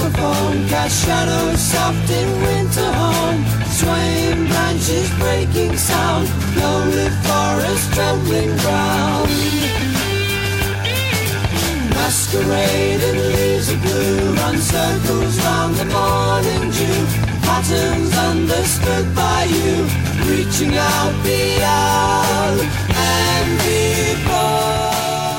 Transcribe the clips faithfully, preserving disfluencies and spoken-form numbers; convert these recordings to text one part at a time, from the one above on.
saxophone cast shadows soft in winter home. Swaying branches breaking sound, lonely forest trembling ground. Masquerading leaves of blue run circles round the morning dew. Patterns understood by you, reaching out beyond and before.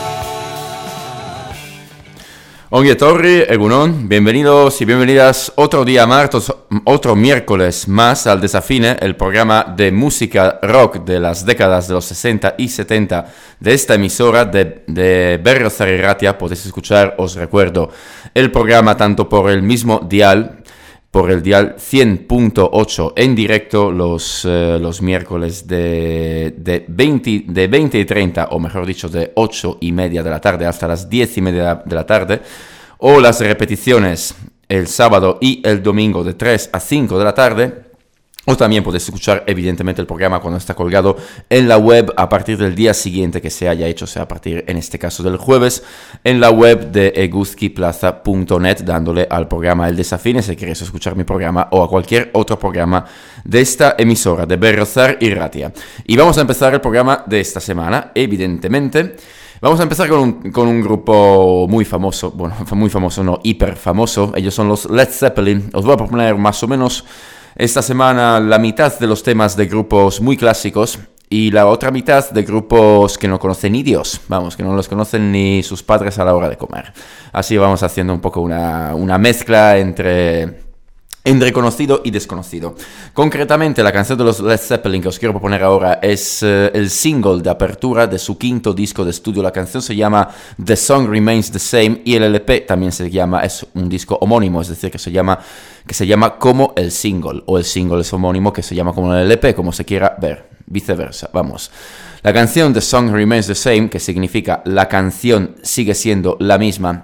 Ongi Torri, Egunon, bienvenidos y bienvenidas otro día más, otro miércoles más al Desafine, el programa de música rock de las décadas de los sesenta y setenta de esta emisora de, de Berriozar y Ratia. Podéis escuchar, os recuerdo, el programa tanto por el mismo dial, por el dial cien punto ocho en directo los, eh, los miércoles de, de, veinte, de veinte y treinta, o mejor dicho, de ocho y media de la tarde hasta las diez y media de la tarde, o las repeticiones el sábado y el domingo de tres a cinco de la tarde. O también podéis escuchar, evidentemente, el programa cuando está colgado en la web a partir del día siguiente que se haya hecho, o sea, a partir, en este caso, del jueves, en la web de eguzquiplaza punto net, dándole al programa El Desafine, si queréis escuchar mi programa o a cualquier otro programa de esta emisora, de Berriozar y Ratia. Y vamos a empezar el programa de esta semana, evidentemente. Vamos a empezar con un, con un grupo muy famoso, bueno, muy famoso, no, hiper famoso. Ellos son los Led Zeppelin. Os voy a proponer más o menos esta semana la mitad de los temas de grupos muy clásicos y la otra mitad de grupos que no conocen ni Dios, vamos, que no los conocen ni sus padres a la hora de comer. Así vamos haciendo un poco una, una mezcla entre... entre conocido y desconocido. Concretamente, la canción de los Led Zeppelin que os quiero proponer ahora es uh, el single de apertura de su quinto disco de estudio. La canción se llama The Song Remains the Same y el L P también se llama, es un disco homónimo, es decir, que se llama, que se llama como el single, o el single es homónimo que se llama como el L P, como se quiera ver, viceversa, vamos. La canción The Song Remains the Same, que significa la canción sigue siendo la misma,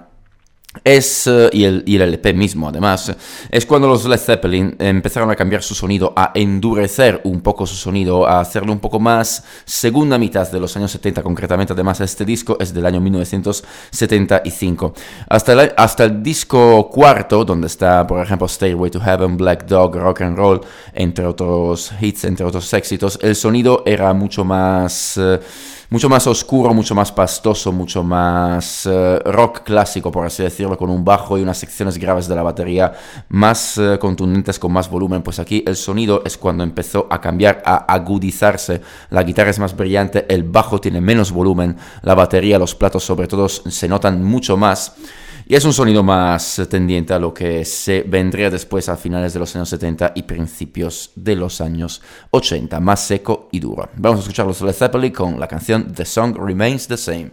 es, uh, y, el, y el L P mismo además, es cuando los Led Zeppelin empezaron a cambiar su sonido, a endurecer un poco su sonido, a hacerlo un poco más segunda mitad de los años setenta, concretamente. Además, este disco es del año mil novecientos setenta y cinco. Hasta el, hasta el disco cuarto, donde está, por ejemplo, Stairway to Heaven, Black Dog, Rock and Roll, entre otros hits, entre otros éxitos, el sonido era mucho más... Uh, mucho más oscuro, mucho más pastoso, mucho más uh, rock clásico, por así decirlo, con un bajo y unas secciones graves de la batería más uh, contundentes, con más volumen. Pues aquí el sonido es cuando empezó a cambiar, a agudizarse. La guitarra es más brillante, el bajo tiene menos volumen, la batería, los platos sobre todo se notan mucho más. Y es un sonido más tendiente a lo que se vendría después a finales de los años setenta y principios de los años ochenta, más seco y duro. Vamos a escuchar los Led Zeppelin con la canción The Song Remains the Same.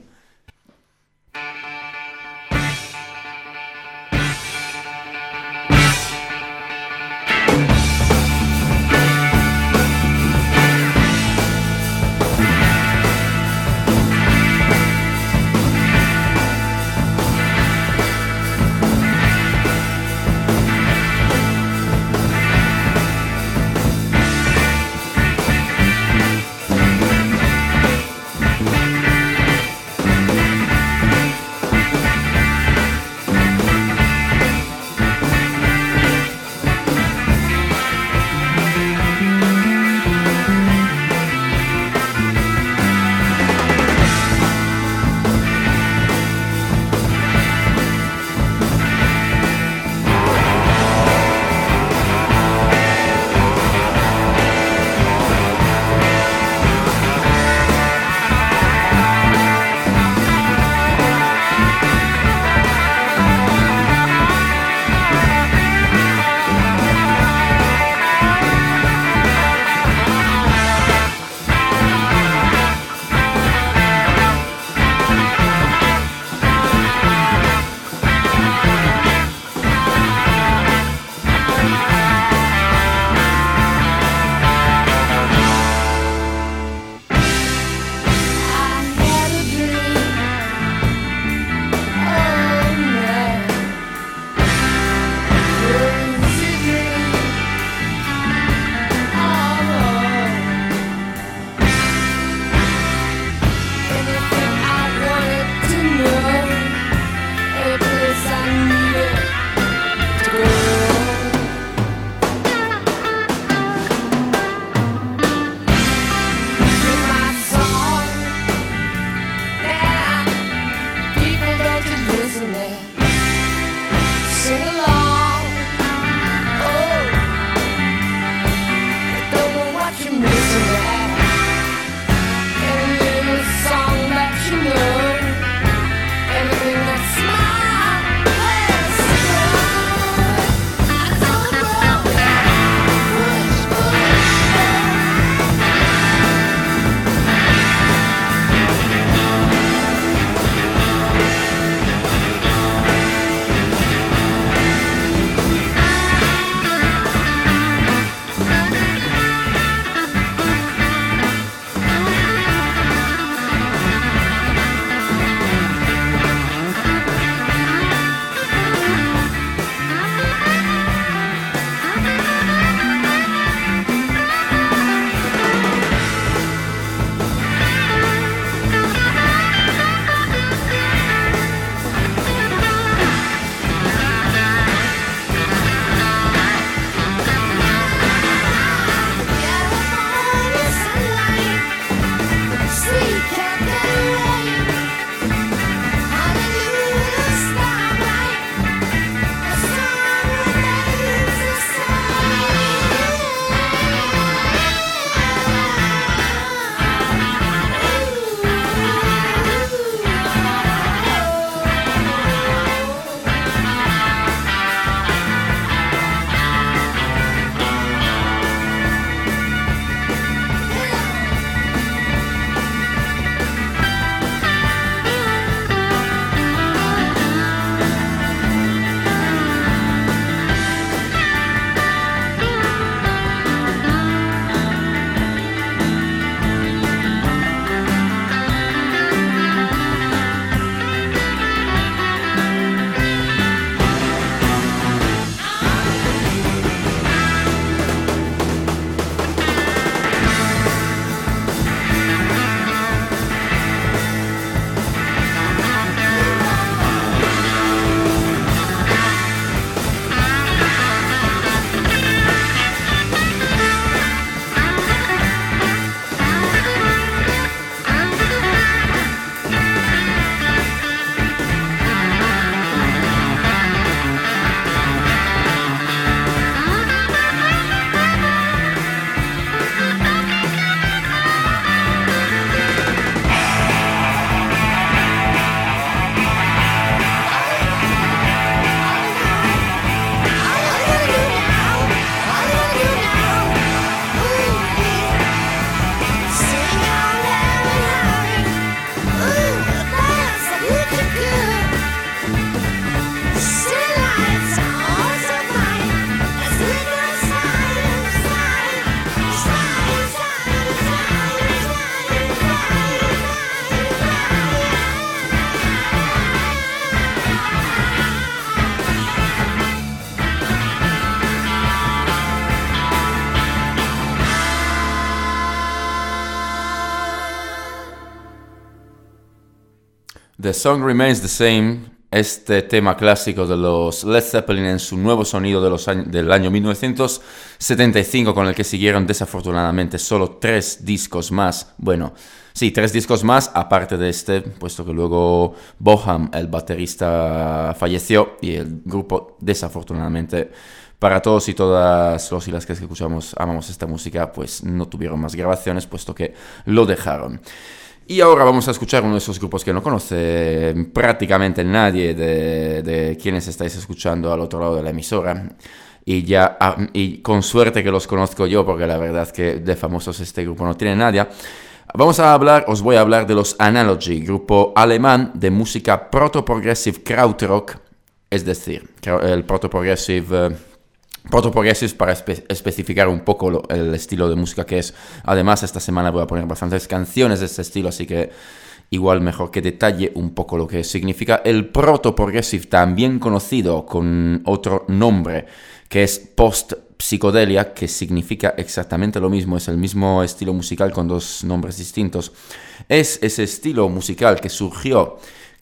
The Song Remains the Same, este tema clásico de los Led Zeppelin en su nuevo sonido de los años, del año mil novecientos setenta y cinco, con el que siguieron desafortunadamente solo tres discos más. Bueno, sí, tres discos más, aparte de este, puesto que luego Boham, el baterista, falleció y el grupo desafortunadamente, para todos y todas los y las que escuchamos, amamos esta música, pues no tuvieron más grabaciones, puesto que lo dejaron. Y ahora vamos a escuchar uno de esos grupos que no conoce prácticamente nadie de, de quienes estáis escuchando al otro lado de la emisora. Y ya y con suerte que los conozco yo, porque la verdad que de famosos este grupo no tiene nadie. Vamos a hablar, os voy a hablar de los Analogy, grupo alemán de música proto-progressive krautrock, es decir, el proto-progressive... Uh, Proto-progressive para espe- especificar un poco lo, el estilo de música que es. Además, esta semana voy a poner bastantes canciones de este estilo, así que igual mejor que detalle un poco lo que significa el proto-progressive, también conocido con otro nombre, que es post-psicodelia, que significa exactamente lo mismo, es el mismo estilo musical con dos nombres distintos. Es ese estilo musical que surgió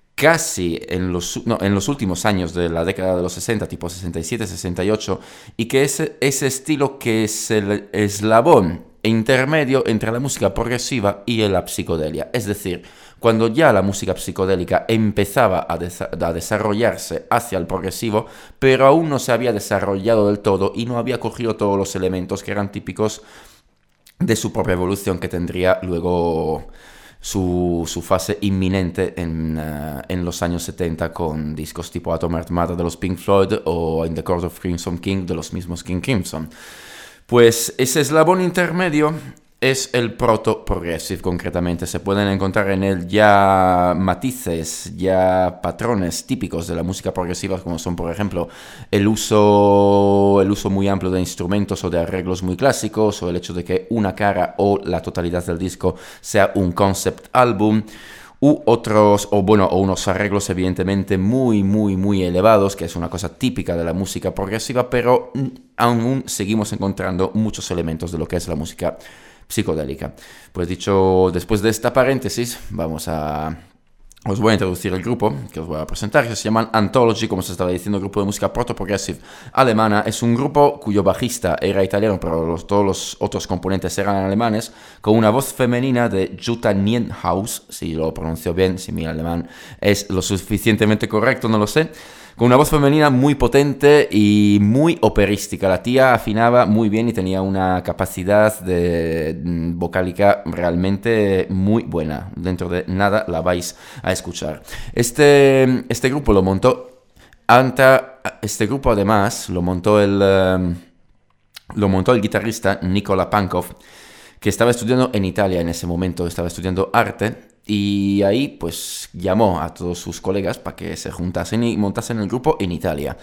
casi en los, no, en los últimos años de la década de los sesenta, tipo sesenta y siete, sesenta y ocho, y que es ese estilo que es el eslabón intermedio entre la música progresiva y la psicodelia. Es decir, cuando ya la música psicodélica empezaba a, des- a desarrollarse hacia el progresivo, pero aún no se había desarrollado del todo y no había cogido todos los elementos que eran típicos de su propia evolución, que tendría luego Su, su fase inminente en, uh, en los años setenta con discos tipo Atom Heart Mother de los Pink Floyd o In the Court of Crimson King de los mismos King Crimson. Pues ese eslabón intermedio es el proto-progressive, concretamente. Se pueden encontrar en él ya matices, ya patrones típicos de la música progresiva, como son, por ejemplo, el uso, el uso muy amplio de instrumentos o de arreglos muy clásicos, o el hecho de que una cara o la totalidad del disco sea un concept album, u otros, o bueno, o unos arreglos evidentemente muy, muy, muy elevados, que es una cosa típica de la música progresiva, pero aún seguimos encontrando muchos elementos de lo que es la música psicodélica. Pues dicho, después de esta paréntesis, vamos a... Os voy a introducir el grupo, que os voy a presentar, que se llaman Anthology, como se estaba diciendo, grupo de música proto-progressive alemana. Es un grupo cuyo bajista era italiano, pero los, todos los otros componentes eran alemanes, con una voz femenina de Jutta Nienhaus, si lo pronuncio bien, si mi alemán es lo suficientemente correcto, no lo sé. Con una voz femenina muy potente y muy operística. La tía afinaba muy bien y tenía una capacidad de vocálica realmente muy buena. Dentro de nada la vais a escuchar. Este, este grupo lo montó... Anta, este grupo además lo montó el, um, lo montó el guitarrista Nikola Pankov, que estaba estudiando en Italia en ese momento. Estaba estudiando arte. Y ahí pues llamó a todos sus colegas para que se juntasen y montasen el grupo en Italia.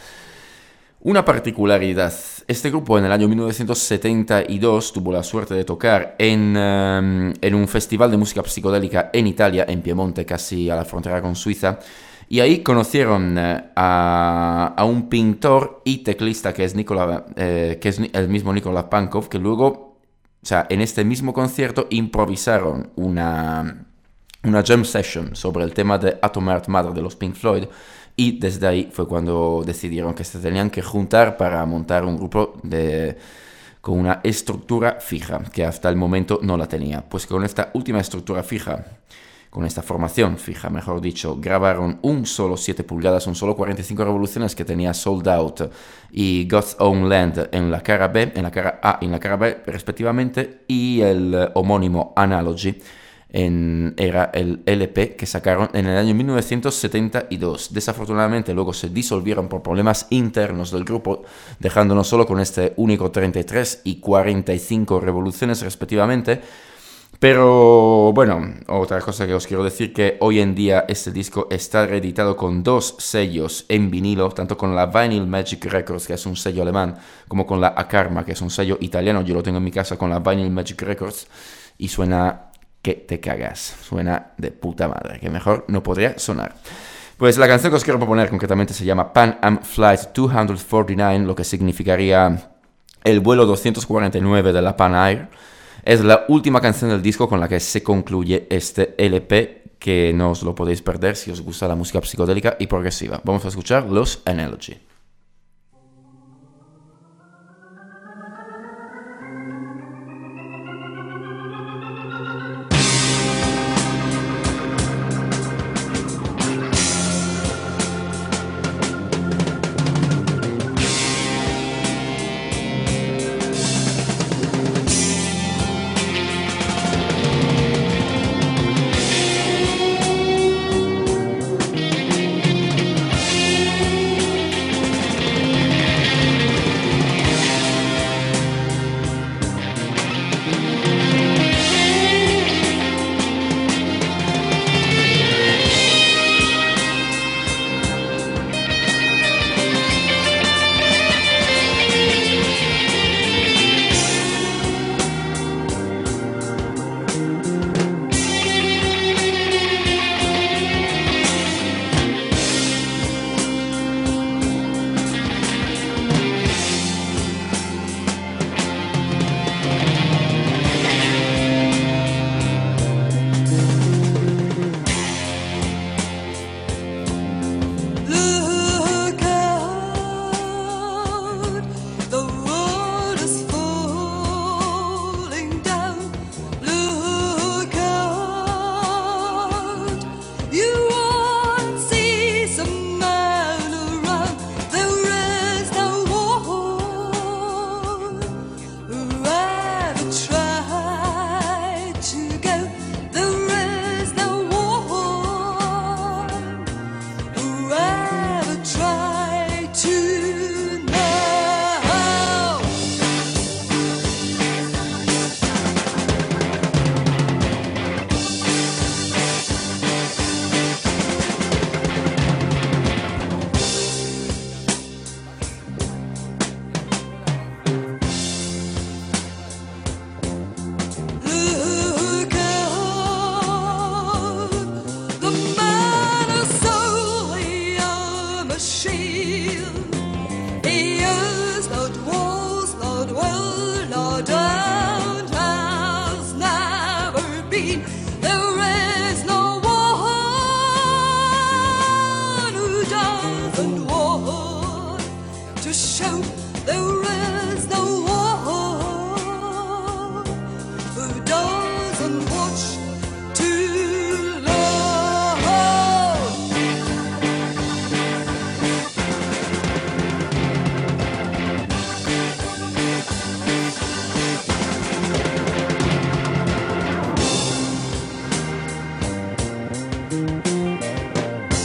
Una particularidad, este grupo en el año mil novecientos setenta y dos tuvo la suerte de tocar en, um, en un festival de música psicodélica en Italia, en Piemonte, casi a la frontera con Suiza. Y ahí conocieron uh, a, a un pintor y teclista que es, Nicola, eh, que es el mismo Nikola Pankov, que luego, o sea, en este mismo concierto improvisaron una... una jam session sobre el tema de Atom Heart Mother de los Pink Floyd, y desde ahí fue cuando decidieron que se tenían que juntar para montar un grupo de, con una estructura fija, que hasta el momento no la tenía. Pues con esta última estructura fija, con esta formación fija, mejor dicho, grabaron un solo siete pulgadas, un solo cuarenta y cinco revoluciones que tenía Sold Out y God's Own Land en la cara B, en la cara A y en la cara B respectivamente, y el uh, homónimo Analogy, En, era el L P que sacaron en el año mil novecientos setenta y dos. Desafortunadamente luego se disolvieron por problemas internos del grupo, dejándonos solo con este único treinta y tres y cuarenta y cinco revoluciones respectivamente. Pero bueno, otra cosa que os quiero decir, que hoy en día este disco está reeditado con dos sellos en vinilo, tanto con la Vinyl Magic Records, que es un sello alemán, como con la Akarma, que es un sello italiano. Yo lo tengo en mi casa con la Vinyl Magic Records y suena que te cagas, suena de puta madre, que mejor no podría sonar. Pues la canción que os quiero proponer concretamente se llama Pan Am Flight doscientos cuarenta y nueve, lo que significaría el vuelo doscientos cuarenta y nueve de la Pan Air. Es la última canción del disco con la que se concluye este L P, que no os lo podéis perder si os gusta la música psicodélica y progresiva. Vamos a escuchar los Analogy.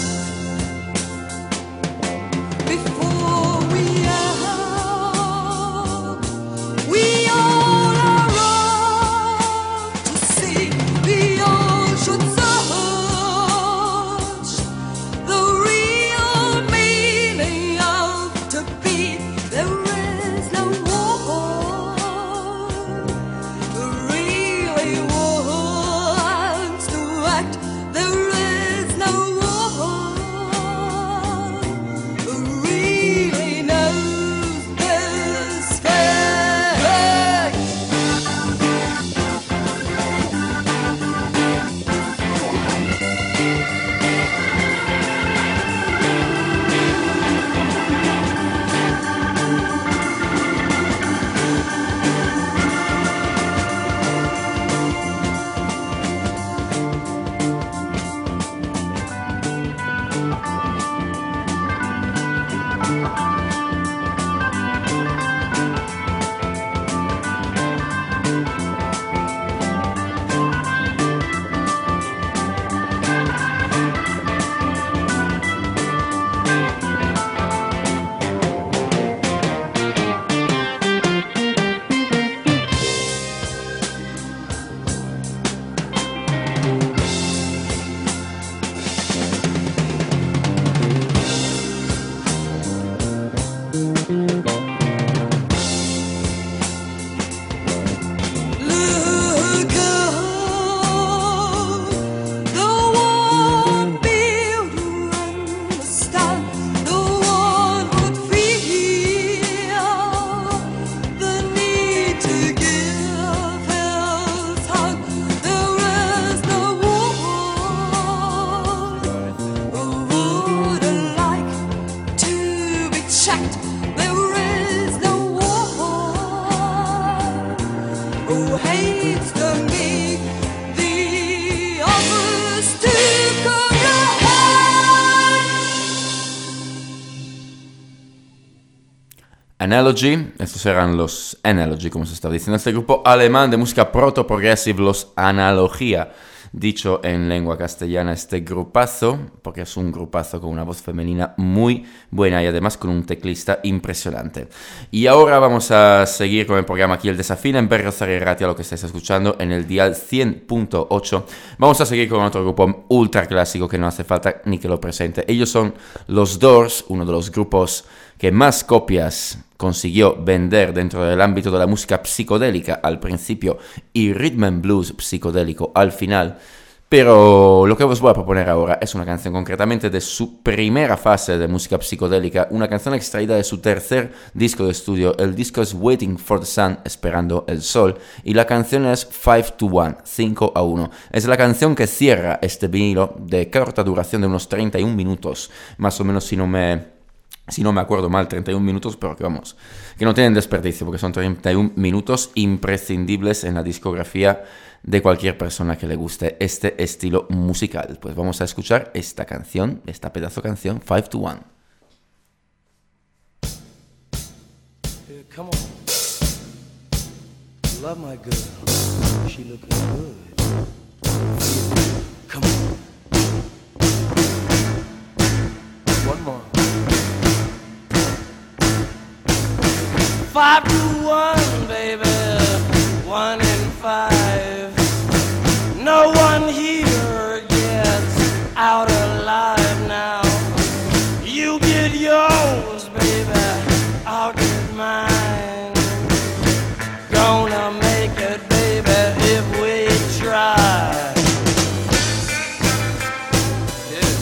Before we are who hates the meek, the offers to come Analogy, estos eran los Analogy, como se estaba diciendo, este grupo alemán de música proto-progressive, los Analogía, dicho en lengua castellana, este grupazo, porque es un grupazo con una voz femenina muy buena y además con un teclista impresionante. Y ahora vamos a seguir con el programa aquí, el Desafío en Berriozar y Ratia, lo que estáis escuchando en el dial cien punto ocho. Vamos a seguir con otro grupo ultra clásico que no hace falta ni que lo presente. Ellos son los Doors, uno de los grupos que más copias consiguió vender dentro del ámbito de la música psicodélica al principio y rhythm and blues psicodélico al final. Pero lo que os voy a proponer ahora es una canción concretamente de su primera fase de música psicodélica, una canción extraída de su tercer disco de estudio. El disco es Waiting for the Sun, Esperando el Sol, y la canción es five to one, cinco a uno. Es la canción que cierra este vinilo de corta duración de unos treinta y un minutos, más o menos, si no me... Si no me acuerdo mal, treinta y un minutos, pero que vamos, que no tienen desperdicio, porque son treinta y un minutos imprescindibles en la discografía de cualquier persona que le guste este estilo musical. Pues vamos a escuchar esta canción, esta pedazo de canción, five to one. Here, come on. Love my girl. She looking good. Come on. One more. Five to one, baby, one in five. No one here gets out alive now. You get yours, baby, I'll get mine. Gonna make it, baby, if we try. Yeah.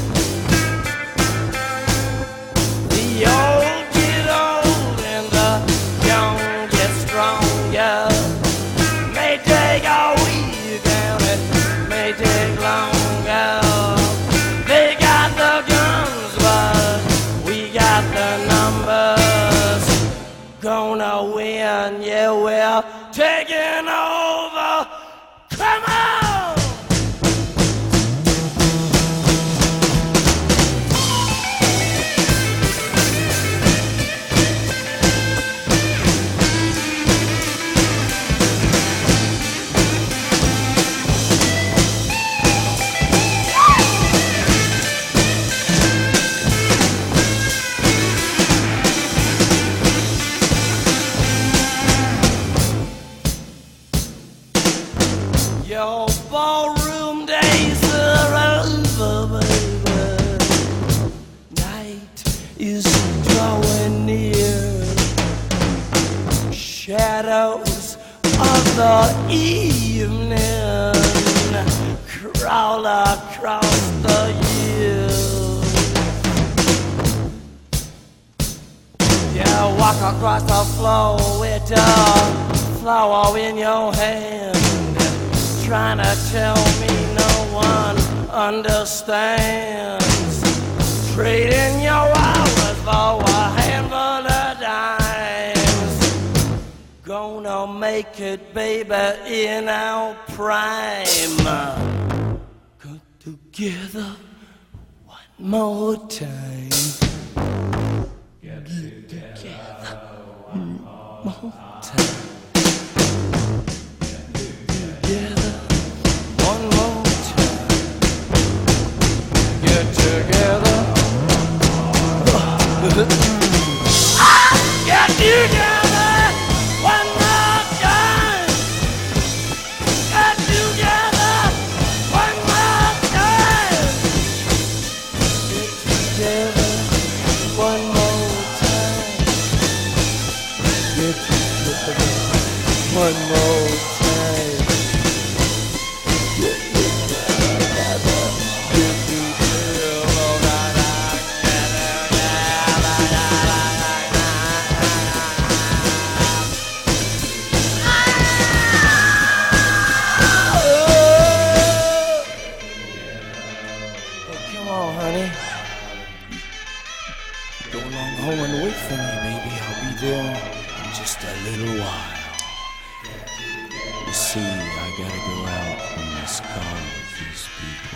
The old get old and the young get stronger. May take a week and it may take longer. They got the guns, but we got the numbers. Gonna win, yeah, we're taking over. Come on! Your ballroom days are over, baby. Night is drawing near. Shadows of the evening crawl across the hills. You walk across the floor with a flower in your hand, trying to tell me no one understands. Trading your hours for a handful of dimes. Gonna make it, baby, in our prime. Come together one more time. Get together one more time. Together one more time. Get together. Ah, get together one more time. Get together one more time. Get together one more time. Get together one more time. Home and wait for me, baby. I'll be there in just a little while. You see, I gotta go out on this call with these people.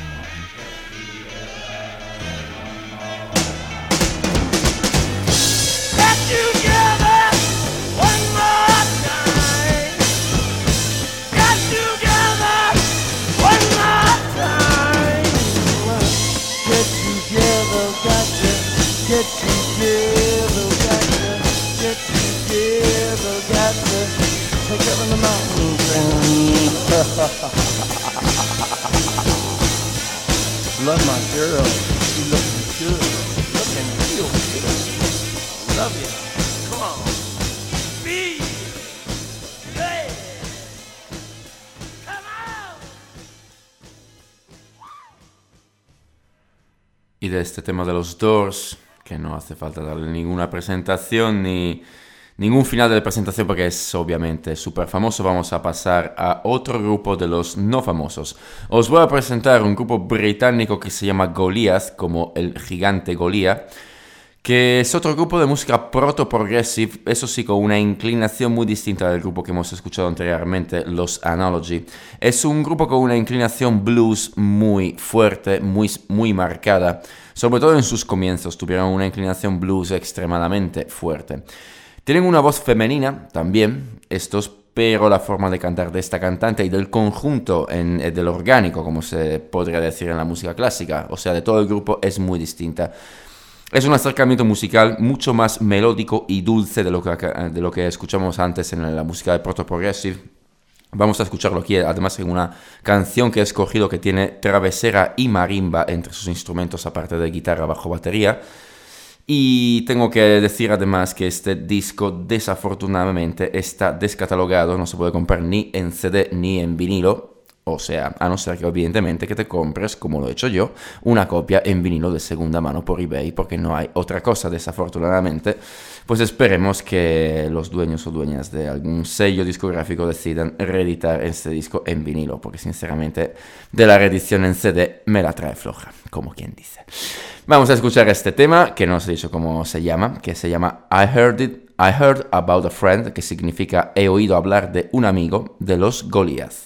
Get together one more time. Get together one more time. Get together, got to get together, got to get together, got to take up in the mountains. Love my girl, she looking good, looking real good. Love you, come on, be good, come on. Y de este tema de los Doors, que no hace falta darle ninguna presentación ni ningún final de presentación porque es obviamente súper famoso, vamos a pasar a otro grupo de los no famosos. Os voy a presentar un grupo británico que se llama Goliath, como el gigante Goliath, que es otro grupo de música proto-progressive, eso sí, con una inclinación muy distinta del grupo que hemos escuchado anteriormente, los Analogy. Es un grupo con una inclinación blues muy fuerte, muy, muy marcada, sobre todo en sus comienzos, tuvieron una inclinación blues extremadamente fuerte. Tienen una voz femenina también, estos, pero la forma de cantar de esta cantante y del conjunto, en, del orgánico, como se podría decir en la música clásica, o sea, de todo el grupo, es muy distinta. Es un acercamiento musical mucho más melódico y dulce de lo que, de lo que escuchamos antes en la música de proto-progressive. Vamos a escucharlo aquí, además en una canción que he escogido que tiene travesera y marimba entre sus instrumentos, aparte de guitarra, bajo, batería. Y tengo que decir además que este disco desafortunadamente está descatalogado, no se puede comprar ni en C D ni en vinilo. O sea, a no ser que evidentemente que te compres, como lo he hecho yo, una copia en vinilo de segunda mano por eBay, porque no hay otra cosa desafortunadamente. Pues esperemos que los dueños o dueñas de algún sello discográfico decidan reeditar este disco en vinilo, porque sinceramente de la reedición en C D me la trae floja, como quien dice. Vamos a escuchar este tema, que no os he dicho cómo se llama, que se llama I Heard It, I Heard About a Friend, que significa he oído hablar de un amigo, de los Goliath.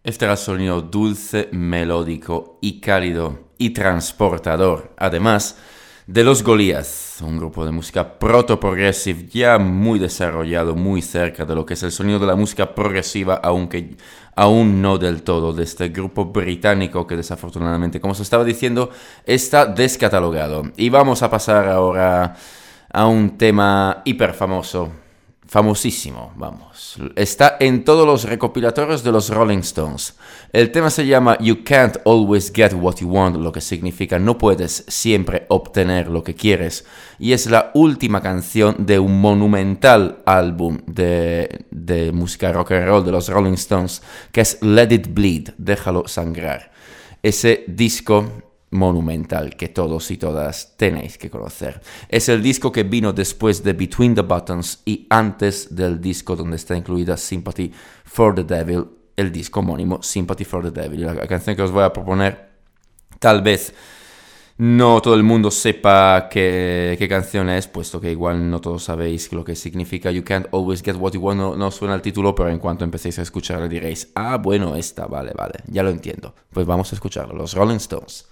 Este era sonido dulce, melódico y cálido y transportador, además de Los Goliath, un grupo de música proto-progressive ya muy desarrollado, muy cerca de lo que es el sonido de la música progresiva, aunque aún no del todo, de este grupo británico que desafortunadamente, como se estaba diciendo, está descatalogado. Y vamos a pasar ahora a un tema hiper famoso, famosísimo, vamos. Está en todos los recopilatorios de los Rolling Stones. El tema se llama You Can't Always Get What You Want, lo que significa no puedes siempre obtener lo que quieres. Y es la última canción de un monumental álbum de, de música rock and roll de los Rolling Stones, que es Let It Bleed, Déjalo Sangrar. Ese disco monumental que todos y todas tenéis que conocer. Es el disco que vino después de Between the Buttons y antes del disco donde está incluida Sympathy for the Devil, el disco homónimo Sympathy for the Devil. La canción que os voy a proponer, tal vez no todo el mundo sepa qué, qué canción es, puesto que igual no todos sabéis lo que significa You Can't Always Get What You Want, no, no suena el título, pero en cuanto empecéis a escucharlo diréis, ah, bueno, esta, vale, vale, ya lo entiendo. Pues vamos a escucharlo, los Rolling Stones.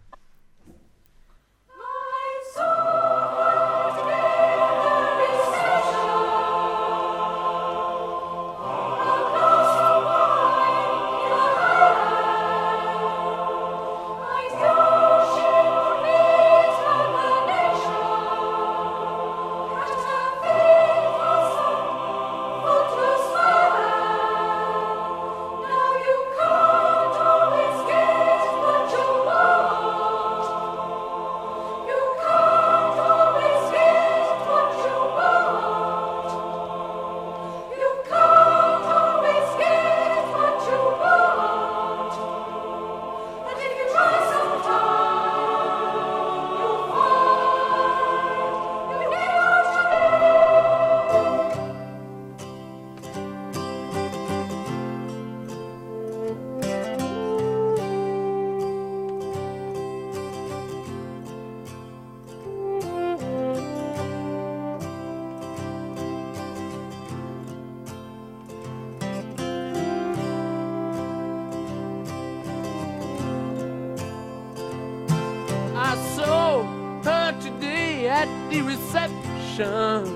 The reception,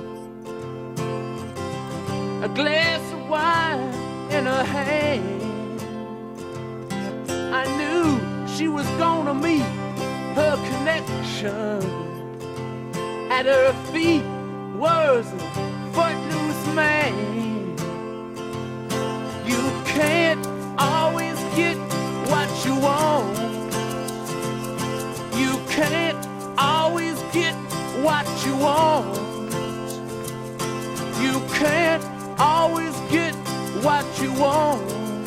a glass of wine in her hand. I knew she was gonna meet her connection. At her feet was a footloose man. You can't always get what you want. You can't always get what you want. You can't always get what you want.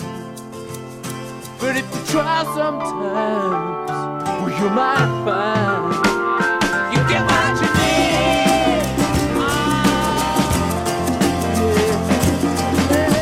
But if you try sometimes, well, you might find you get what you need. Oh, yeah,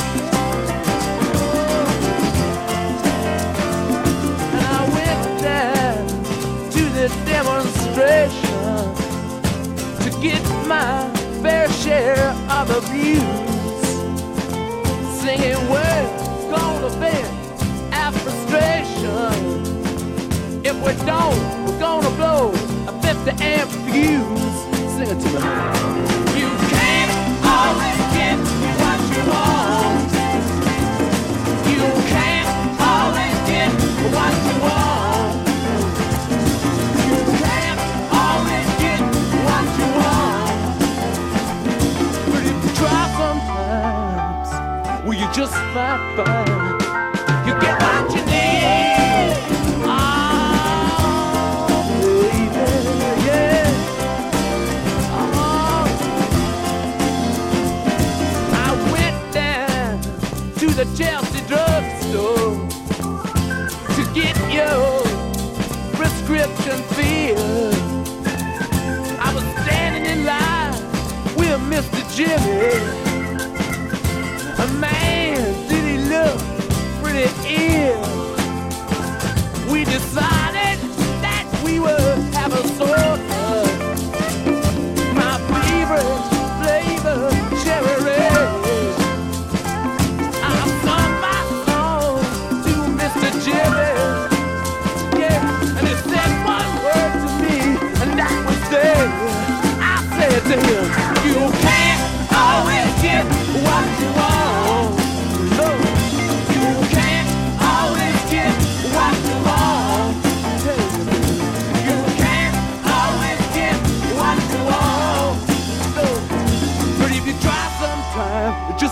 yeah. And I went down to the demonstration to get my fair share of abuse, singing we're gonna vent our frustration. If we don't, we're gonna blow a fifty amp fuse. Sing it to me. You can't always get what you want. You can't always get what you want. You can't always get what you want. But if you try sometimes, well, you just might find you get what you need. Oh, baby, yeah. Oh, I went down to the Chelsea drugstore to get your prescription filled. I was standing in line with Mister Jimmy. A man, did he look pretty ill. We decided that we would have a soda. My favorite flavor, cherry red. I sung my song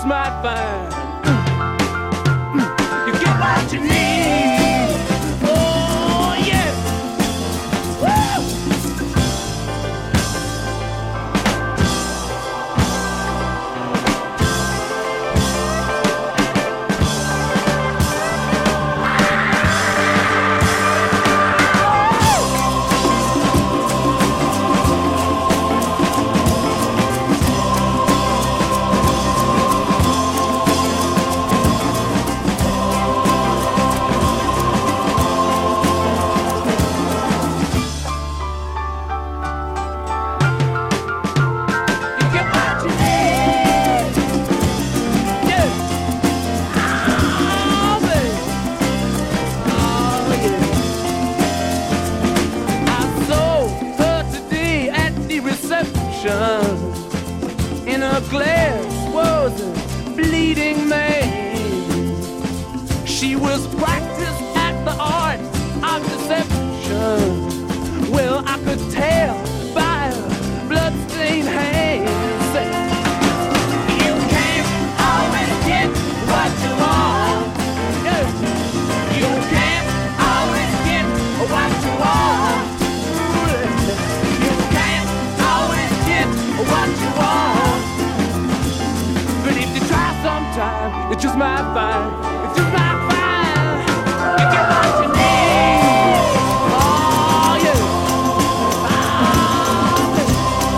might find you get what you need. Oh yeah. Woo! In her glass was a bleeding man. She was practiced at the art of deception. Well, I could tell by her bloodstained hands. You can't always get what you want. You can't always get what you want. You can't always get what you want. But if you try sometime, you just might find, you just might find, you get what you need. Oh yeah. Oh, yeah.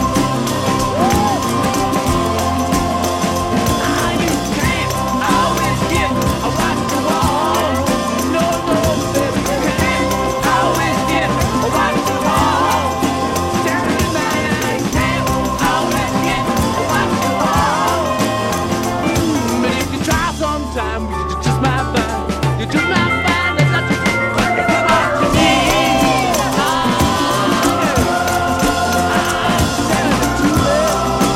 Ah, you can't always get what you want. No, no, baby, you can't always get what you want. Tell me, man, you can't always get what you want. But if you try sometime, you just might find, you just might find that that's what you need. Oh, yeah. Tell me too late.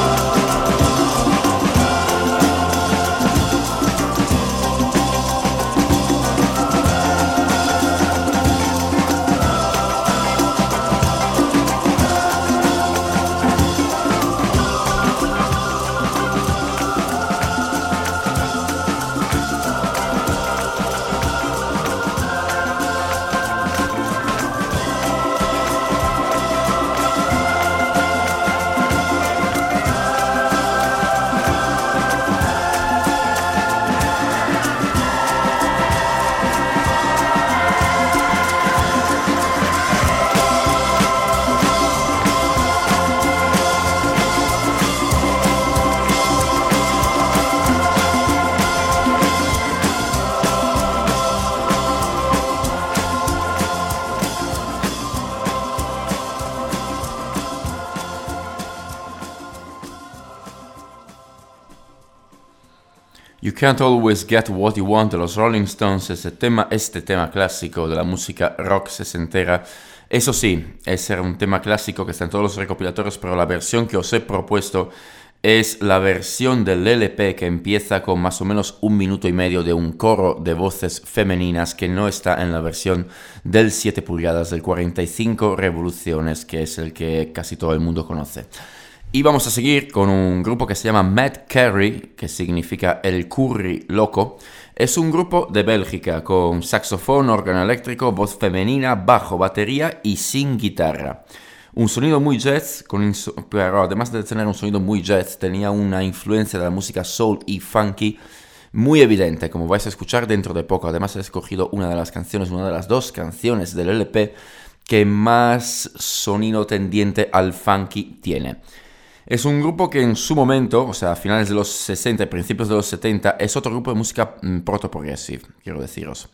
You Can't Always Get What You Want de los Rolling Stones, este tema, este tema clásico de la música rock sesentera. Eso sí, ese era un tema clásico que está en todos los recopilatorios, pero la versión que os he propuesto es la versión del L P que empieza con más o menos un minuto y medio de un coro de voces femeninas que no está en la versión del siete pulgadas del cuarenta y cinco revoluciones, que es el que casi todo el mundo conoce. Y vamos a seguir con un grupo que se llama Mad Curry, que significa el curry loco. Es un grupo de Bélgica con saxofón, órgano eléctrico, voz femenina, bajo, batería y sin guitarra. Un sonido muy jazz, con inso- pero además de tener un sonido muy jazz, tenía una influencia de la música soul y funky muy evidente, como vais a escuchar dentro de poco. Además he escogido una de las canciones, una de las dos canciones del L P que más sonido tendiente al funky tiene. Es un grupo que en su momento, o sea, a finales de los sesenta y principios de los setenta, es otro grupo de música mm, proto-progressive, quiero deciros.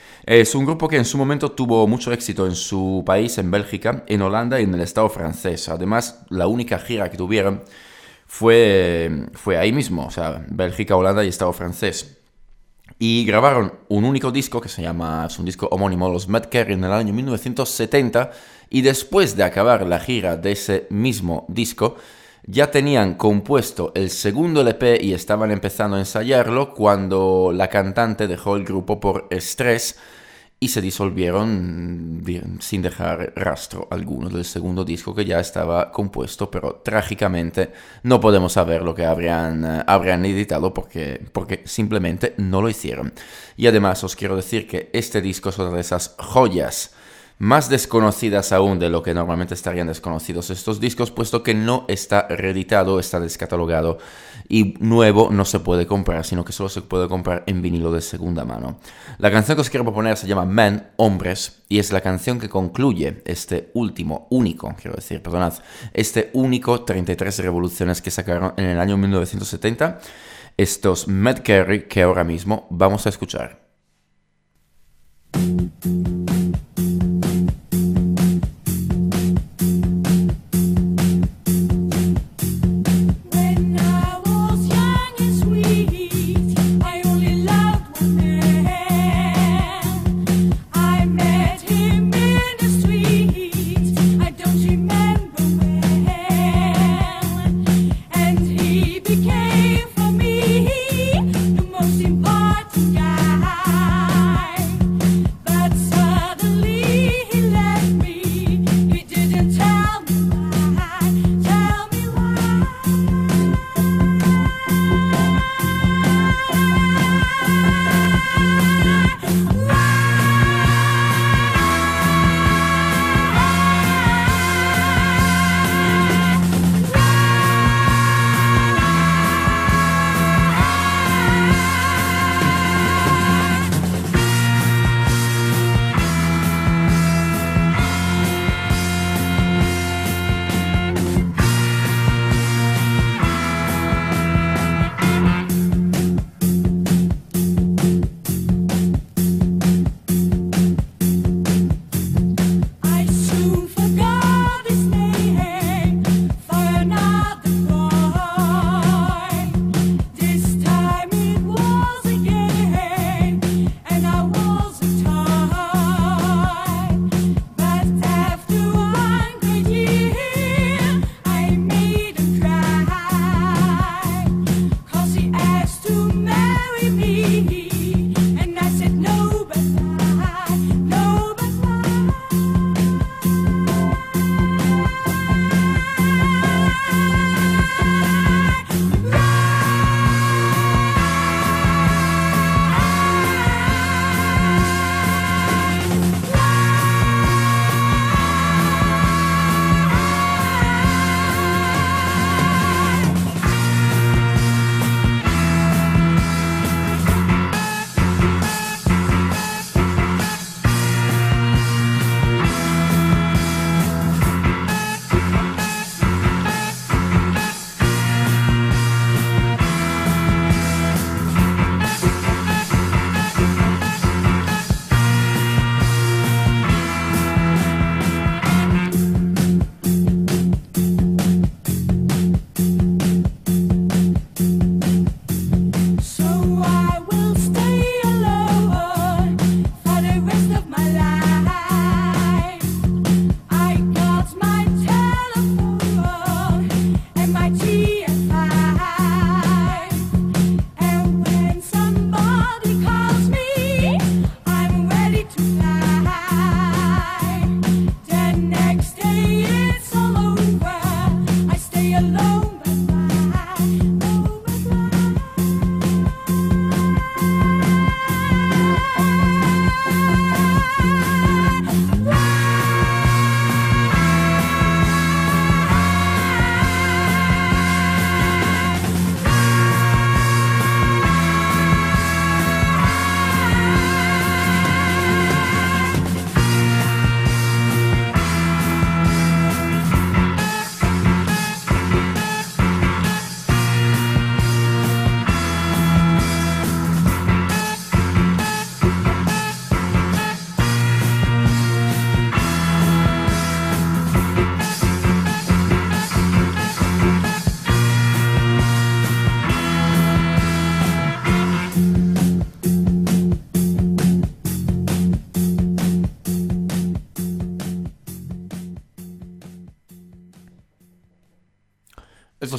Es un grupo que en su momento tuvo mucho éxito en su país, en Bélgica, en Holanda y en el estado francés. Además, la única gira que tuvieron fue, fue ahí mismo, o sea, Bélgica, Holanda y estado francés. Y grabaron un único disco que se llama, es un disco homónimo, los Mad Curry, en el año mil novecientos setenta. Y después de acabar la gira de ese mismo disco, ya tenían compuesto el segundo L P y estaban empezando a ensayarlo cuando la cantante dejó el grupo por estrés y se disolvieron sin dejar rastro alguno del segundo disco, que ya estaba compuesto, pero trágicamente no podemos saber lo que habrían, habrían editado porque, porque simplemente no lo hicieron. Y además os quiero decir que este disco es una de esas joyas más desconocidas aún de lo que normalmente estarían desconocidos estos discos, puesto que no está reeditado, está descatalogado y nuevo no se puede comprar, sino que solo se puede comprar en vinilo de segunda mano. La canción que os quiero proponer se llama Men, Hombres, y es la canción que concluye este último, único, quiero decir, perdonad, este único treinta y tres revoluciones que sacaron en el año mil novecientos setenta, estos Mad Carey que ahora mismo vamos a escuchar. Most important guy, but some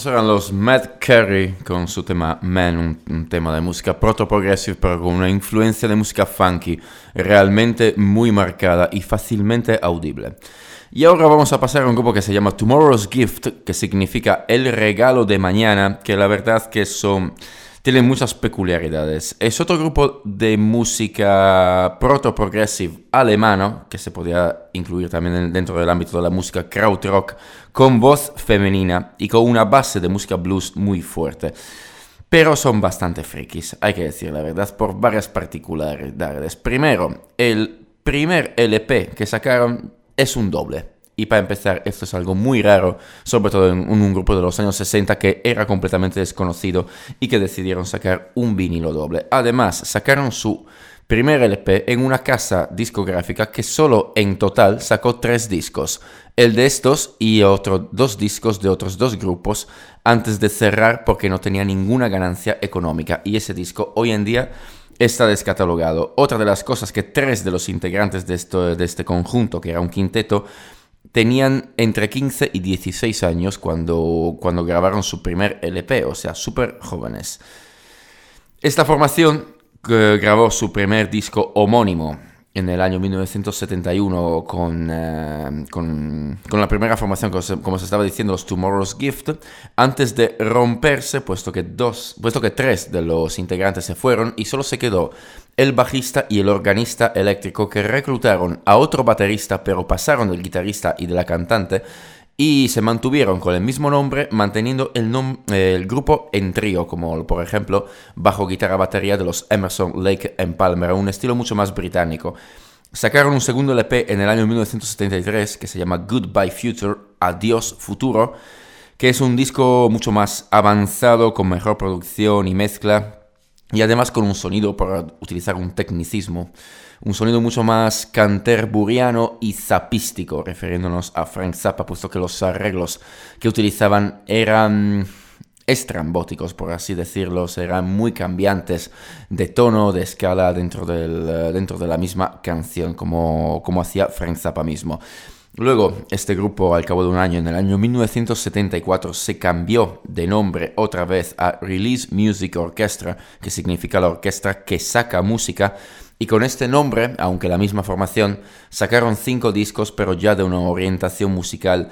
eran los Mad Carey con su tema Man, un, un tema de música proto-progressive pero con una influencia de música funky realmente muy marcada y fácilmente audible. Y ahora vamos a pasar a un grupo que se llama Tomorrow's Gift, que significa el regalo de mañana, que la verdad que son... tiene muchas peculiaridades. Es otro grupo de música proto-progressive alemano, que se podría incluir también dentro del ámbito de la música krautrock, con voz femenina y con una base de música blues muy fuerte. Pero son bastante frikis, hay que decir la verdad, por varias particularidades. Primero, el primer L P que sacaron es un doble. Y para empezar, esto es algo muy raro, sobre todo en un grupo de los años sesenta que era completamente desconocido y que decidieron sacar un vinilo doble. Además, sacaron su primer L P en una casa discográfica que solo en total sacó tres discos. El de estos y otros dos discos de otros dos grupos antes de cerrar porque no tenía ninguna ganancia económica. Y ese disco hoy en día está descatalogado. Otra de las cosas que tres de los integrantes de, esto, de este conjunto, que era un quinteto, tenían entre quince y dieciséis años cuando, cuando grabaron su primer L P, o sea, súper jóvenes. Esta formación eh, grabó su primer disco homónimo en el año mil novecientos setenta y uno con, eh, con, con la primera formación, como se, como se estaba diciendo, los Tomorrow's Gift, antes de romperse, puesto que, dos, puesto que tres de los integrantes se fueron y solo se quedó el bajista y el organista eléctrico, que reclutaron a otro baterista, pero pasaron del guitarrista y de la cantante y se mantuvieron con el mismo nombre, manteniendo el, nom- eh, el grupo en trío, como por ejemplo bajo, guitarra, batería de los Emerson, Lake and Palmer, un estilo mucho más británico. Sacaron un segundo L P en el año mil novecientos setenta y tres que se llama Goodbye Future, Adiós Futuro, que es un disco mucho más avanzado, con mejor producción y mezcla, y además con un sonido, para utilizar un tecnicismo, un sonido mucho más canterburiano y zapístico, refiriéndonos a Frank Zappa, puesto que los arreglos que utilizaban eran estrambóticos, por así decirlo, eran muy cambiantes de tono, de escala dentro, del, dentro de la misma canción, como, como hacía Frank Zappa mismo. Luego, este grupo, al cabo de un año, en el año mil novecientos setenta y cuatro, se cambió de nombre otra vez a Release Music Orchestra, que significa la orquesta que saca música, y con este nombre, aunque la misma formación, sacaron cinco discos, pero ya de una orientación musical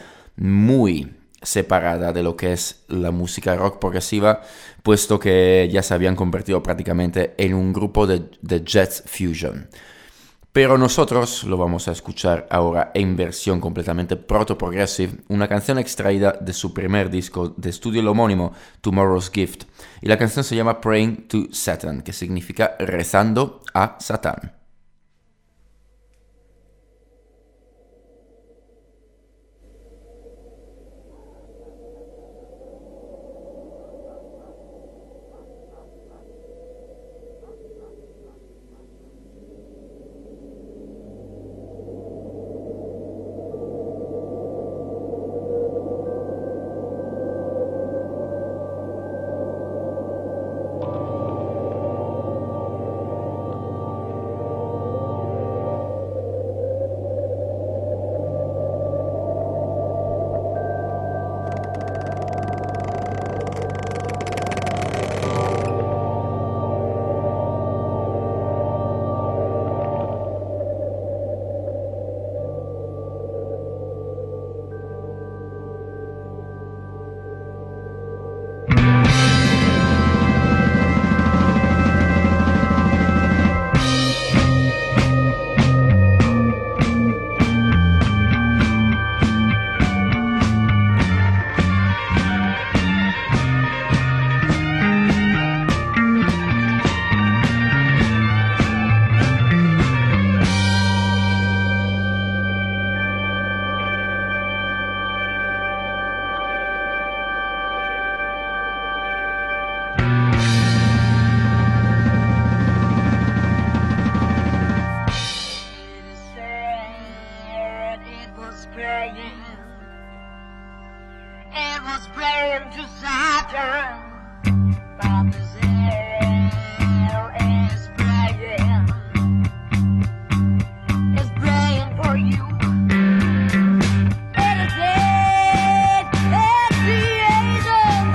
muy separada de lo que es la música rock progresiva, puesto que ya se habían convertido prácticamente en un grupo de, de jazz fusion. Pero nosotros lo vamos a escuchar ahora en versión completamente proto-progressive, una canción extraída de su primer disco de estudio, el homónimo Tomorrow's Gift, y la canción se llama Praying to Satan, que significa rezando a Satán. Meditate, let the angels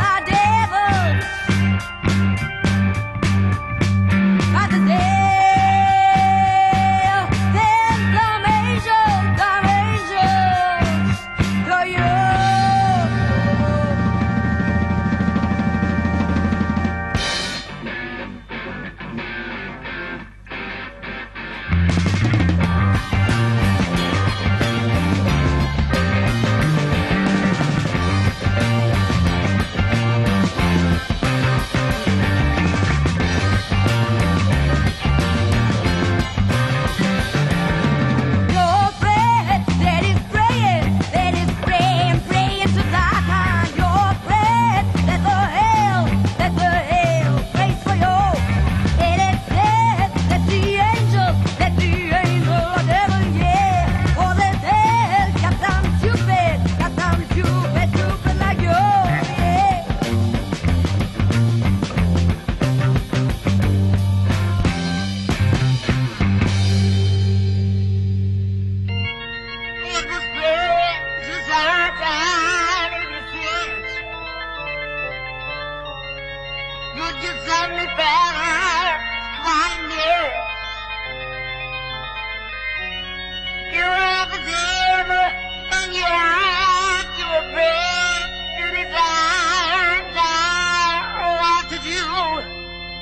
could you send me better? One year. You're up a dimmer and you're out to a break. You decide what to do.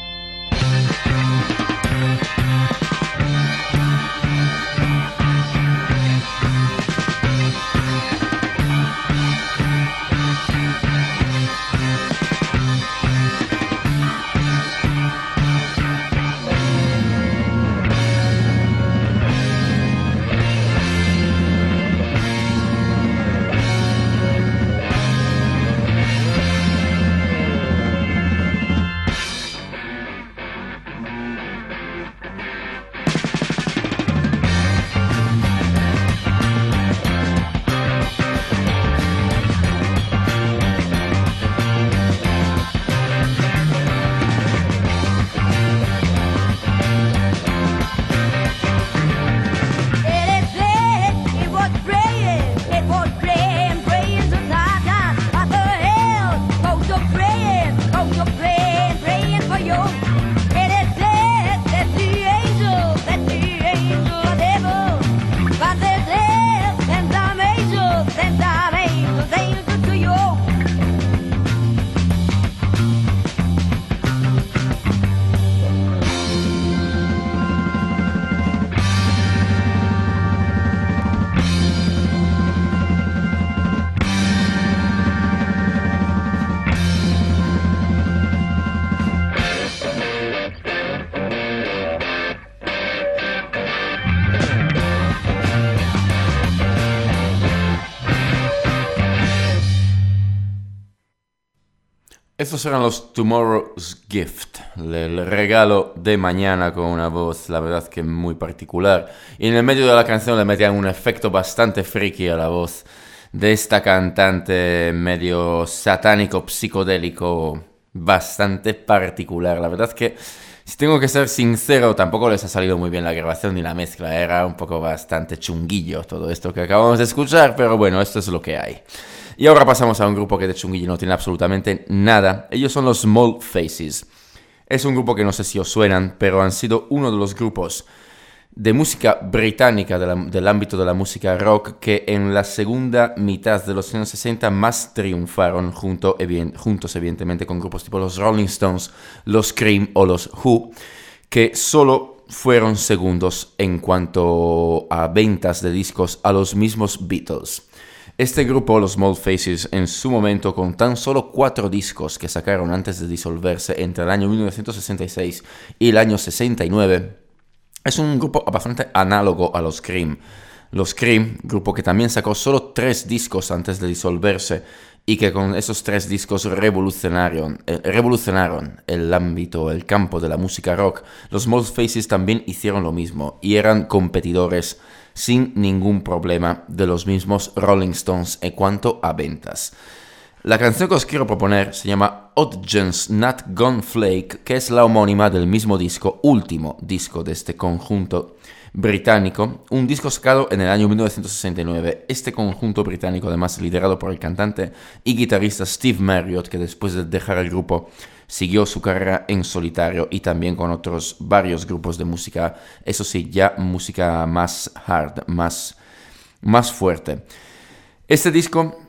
Estos eran los Tomorrow's Gift, el regalo de mañana, con una voz, la verdad que muy particular. Y en el medio de la canción le metían un efecto bastante freaky a la voz de esta cantante medio satánico, psicodélico, bastante particular. La verdad que, si tengo que ser sincero, tampoco les ha salido muy bien la grabación ni la mezcla. Era un poco bastante chunguillo todo esto que acabamos de escuchar, pero bueno, esto es lo que hay. Y ahora pasamos a un grupo que de chunguillo no tiene absolutamente nada. Ellos son los Small Faces. Es un grupo que no sé si os suenan, pero han sido uno de los grupos de música británica de la, del ámbito de la música rock que en la segunda mitad de los años sesenta más triunfaron, junto, evien, juntos evidentemente con grupos tipo los Rolling Stones, los Cream o los Who, que solo fueron segundos en cuanto a ventas de discos a los mismos Beatles. Este grupo, los Small Faces, en su momento, con tan solo cuatro discos que sacaron antes de disolverse entre el año mil novecientos sesenta y seis y el año sesenta y nueve, es un grupo bastante análogo a los Cream. Los Cream, grupo que también sacó solo tres discos antes de disolverse y que con esos tres discos revolucionaron, eh, revolucionaron el ámbito, el campo de la música rock. Los Small Faces también hicieron lo mismo y eran competidores sin ningún problema de los mismos Rolling Stones en cuanto a ventas. La canción que os quiero proponer se llama Oddgens Not Gone Flake, que es la homónima del mismo disco, último disco de este conjunto británico, un disco sacado en el año mil novecientos sesenta y nueve. Este conjunto británico, además liderado por el cantante y guitarrista Steve Marriott, que después de dejar el grupo siguió su carrera en solitario y también con otros varios grupos de música, eso sí, ya música más hard, más, más fuerte. Este disco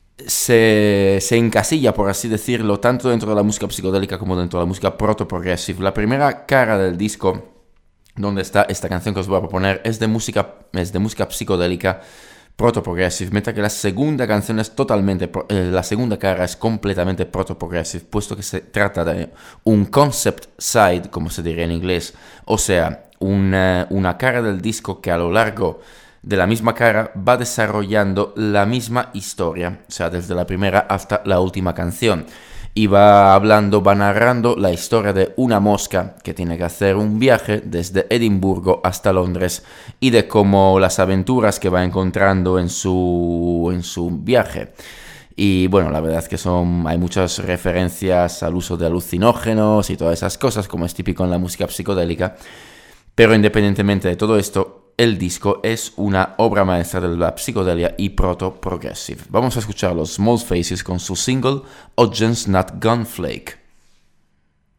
se, se encasilla, por así decirlo, tanto dentro de la música psicodélica como dentro de la música proto-progressive. La primera cara del disco, donde está esta canción que os voy a proponer, es de música, es de música psicodélica proto-progressive, mientras que la segunda canción es totalmente, eh, la segunda cara es completamente proto-progressive, puesto que se trata de un concept side, como se diría en inglés, o sea, una, una cara del disco que a lo largo de la misma cara va desarrollando la misma historia, o sea, desde la primera hasta la última canción. Y va hablando, va narrando la historia de una mosca que tiene que hacer un viaje desde Edimburgo hasta Londres y de cómo las aventuras que va encontrando en su, en su viaje. Y bueno, la verdad es que son, hay muchas referencias al uso de alucinógenos y todas esas cosas, como es típico en la música psicodélica. Pero independientemente de todo esto, el disco es una obra maestra de la psicodelia y proto-progressive. Vamos a escuchar los Small Faces con su single Oddgens Not Gone Flake.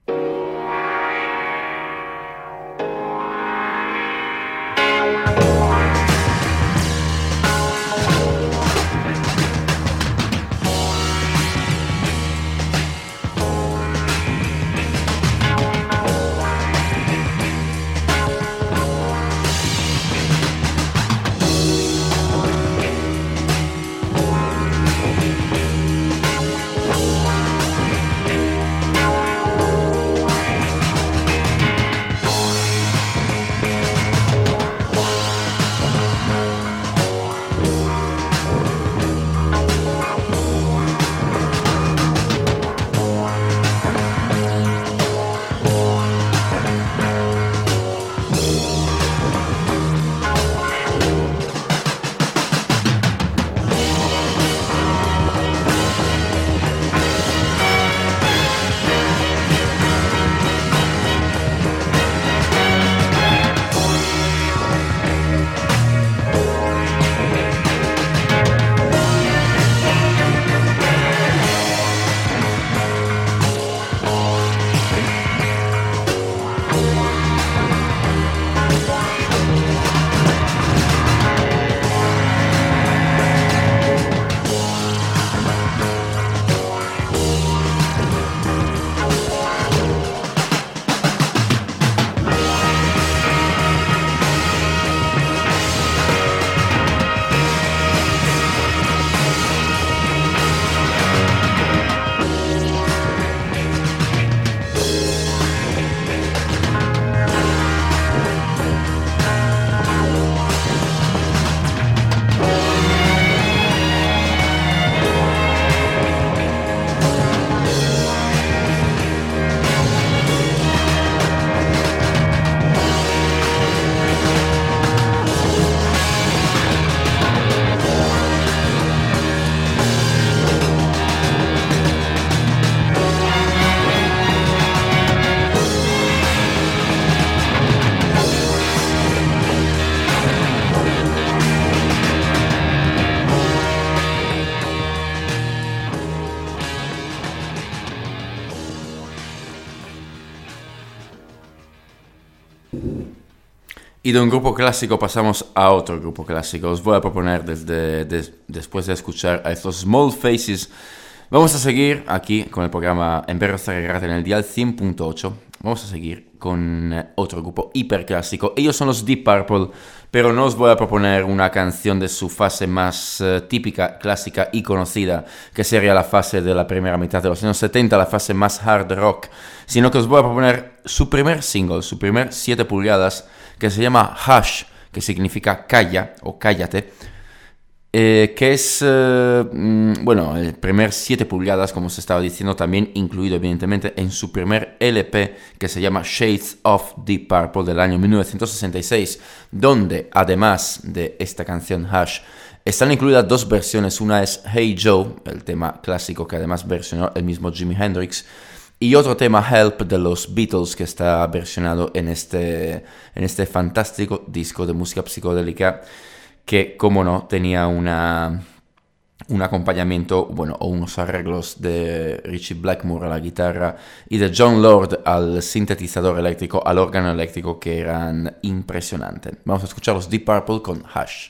Y de un grupo clásico pasamos a otro grupo clásico. Os voy a proponer desde des, después de escuchar a estos Small Faces. Vamos a seguir aquí con el programa En Berrios Tarragorrate en el dial cien punto ocho. Vamos a seguir con otro grupo hiperclásico. Ellos son los Deep Purple, pero no os voy a proponer una canción de su fase más uh, típica, clásica y conocida, que sería la fase de la primera mitad de los años setenta, la fase más hard rock, sino que os voy a proponer su primer single, su primer siete pulgadas, que se llama Hush, que significa calla o cállate, eh, que es, eh, mm, bueno, el primer siete pulgadas, como se estaba diciendo, también incluido evidentemente en su primer L P, que se llama Shades of Deep Purple del año mil novecientos sesenta y seis, donde además de esta canción Hush, están incluidas dos versiones. Una es Hey Joe, el tema clásico que además versionó el mismo Jimi Hendrix, y otro tema, Help, de los Beatles, que está versionado en este, en este fantástico disco de música psicodélica que, como no, tenía una, un acompañamiento, bueno, o unos arreglos de Ritchie Blackmore a la guitarra y de John Lord al sintetizador eléctrico, al órgano eléctrico, que eran impresionantes. Vamos a escuchar los Deep Purple con Hush.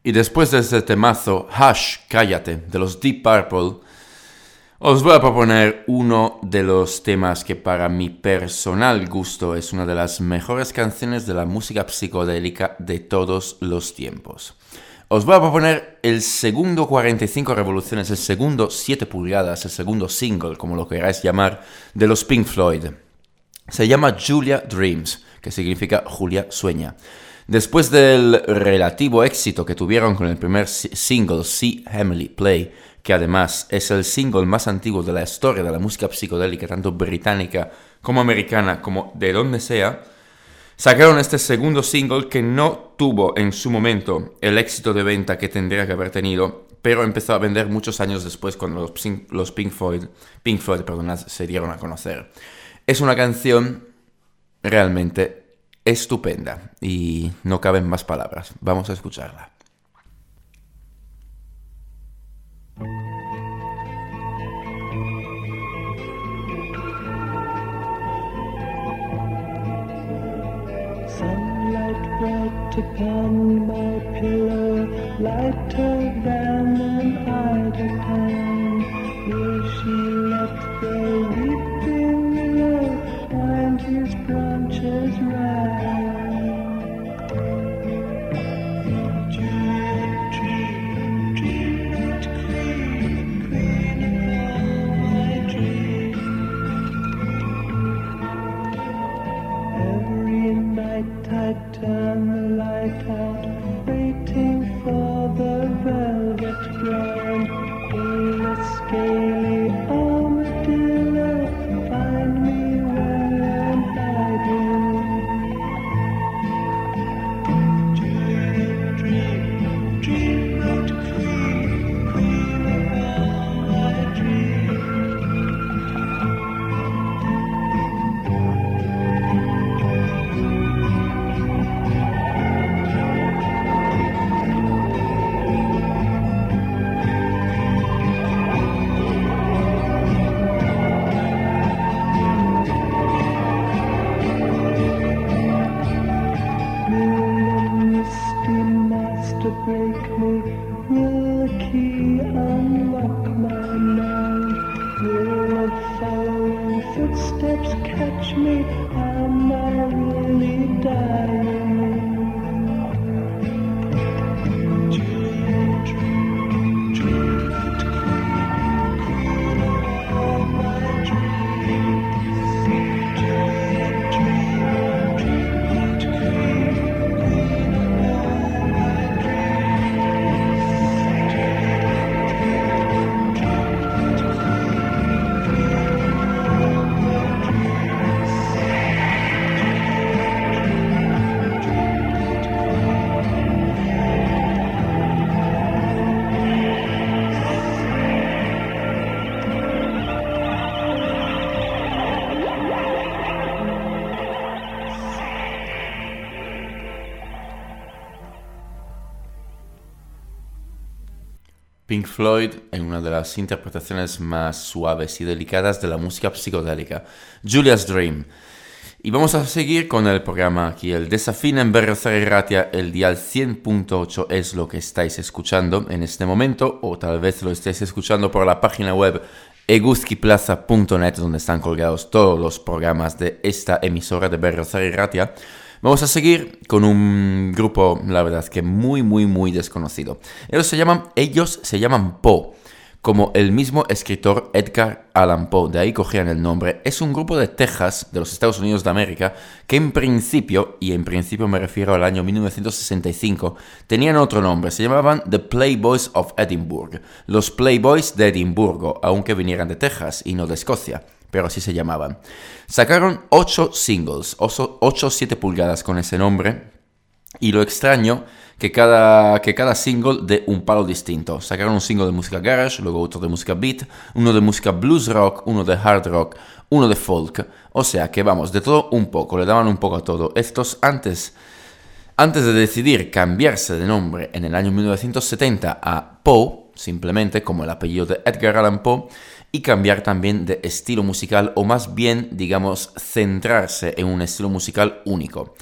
Y después de este temazo, Hush, cállate, de los Deep Purple, os voy a proponer uno de los temas que para mi personal gusto es una de las mejores canciones de la música psicodélica de todos los tiempos. Os voy a proponer el segundo cuarenta y cinco revoluciones, el segundo siete pulgadas, el segundo single, como lo queráis llamar, de los Pink Floyd. Se llama Julia Dreams, que significa Julia sueña. Después del relativo éxito que tuvieron con el primer single, See Emily Play, que además es el single más antiguo de la historia de la música psicodélica, tanto británica como americana, como de donde sea, sacaron este segundo single que no tuvo en su momento el éxito de venta que tendría que haber tenido, pero empezó a vender muchos años después cuando los, los Pink Floyd, Pink Floyd perdonad, se dieron a conocer. Es una canción realmente estupenda y no caben más palabras. Vamos a escucharla. Sunlight bright upon my pillow, lighter than an idle time. Will she let the weeping willow wind his branches round? Juliet, dream, dream that queen, queen of all my dreams. Every night I turn the light out, waiting for the velvet ground. Will a scaly armadillo find me where I'm hiding? Juliet, dream, dream that queen, queen of all my dreams. Break me, will a key unlock my mind? Will a following footsteps catch me? Am I really dying? Juliet, dream, dream that queen, queen of all my dreams. Juliet, dream, dream that queen, queen of all my Pink Floyd en una de las interpretaciones más suaves y delicadas de la música psicodélica, Julia's Dream. Y vamos a seguir con el programa aquí, el Desafina en Berriozar y Ratia, el dial cien punto ocho es lo que estáis escuchando en este momento, o tal vez lo estéis escuchando por la página web eguzquiplaza punto net, donde están colgados todos los programas de esta emisora de Berriozar y Ratia. Vamos a seguir con un grupo, la verdad, que muy, muy, muy desconocido. Ellos se llaman, ellos se llaman Poe, como el mismo escritor Edgar Allan Poe, de ahí cogían el nombre. Es un grupo de Texas, de los Estados Unidos de América, que en principio, y en principio me refiero al año mil novecientos sesenta y cinco, tenían otro nombre, se llamaban The Playboys of Edinburgh, los Playboys de Edimburgo, aunque vinieran de Texas y no de Escocia, pero así se llamaban. Sacaron ocho singles, ocho siete pulgadas con ese nombre, y lo extraño que cada, que cada single de un palo distinto. Sacaron un single de música garage, luego otro de música beat, uno de música blues rock, uno de hard rock, uno de folk. O sea que vamos, de todo un poco, le daban un poco a todo. Estos antes, antes de decidir cambiarse de nombre en el año mil novecientos setenta a Poe, simplemente como el apellido de Edgar Allan Poe, y cambiar también de estilo musical, o más bien, digamos, centrarse en un estilo musical único.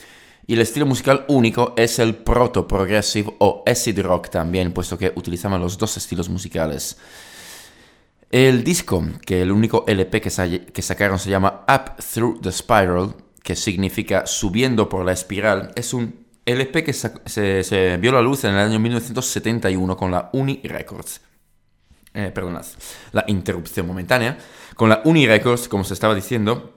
Y el estilo musical único es el proto-progressive o acid rock también, puesto que utilizaban los dos estilos musicales. El disco, que el único L P que, sa- que sacaron se llama Up Through the Spiral, que significa Subiendo por la Espiral, es un L P que sa- se, se vio a la luz en el año mil novecientos setenta y uno con la Uni Records. Eh, perdonad, la interrupción momentánea. Con la Uni Records, como se estaba diciendo.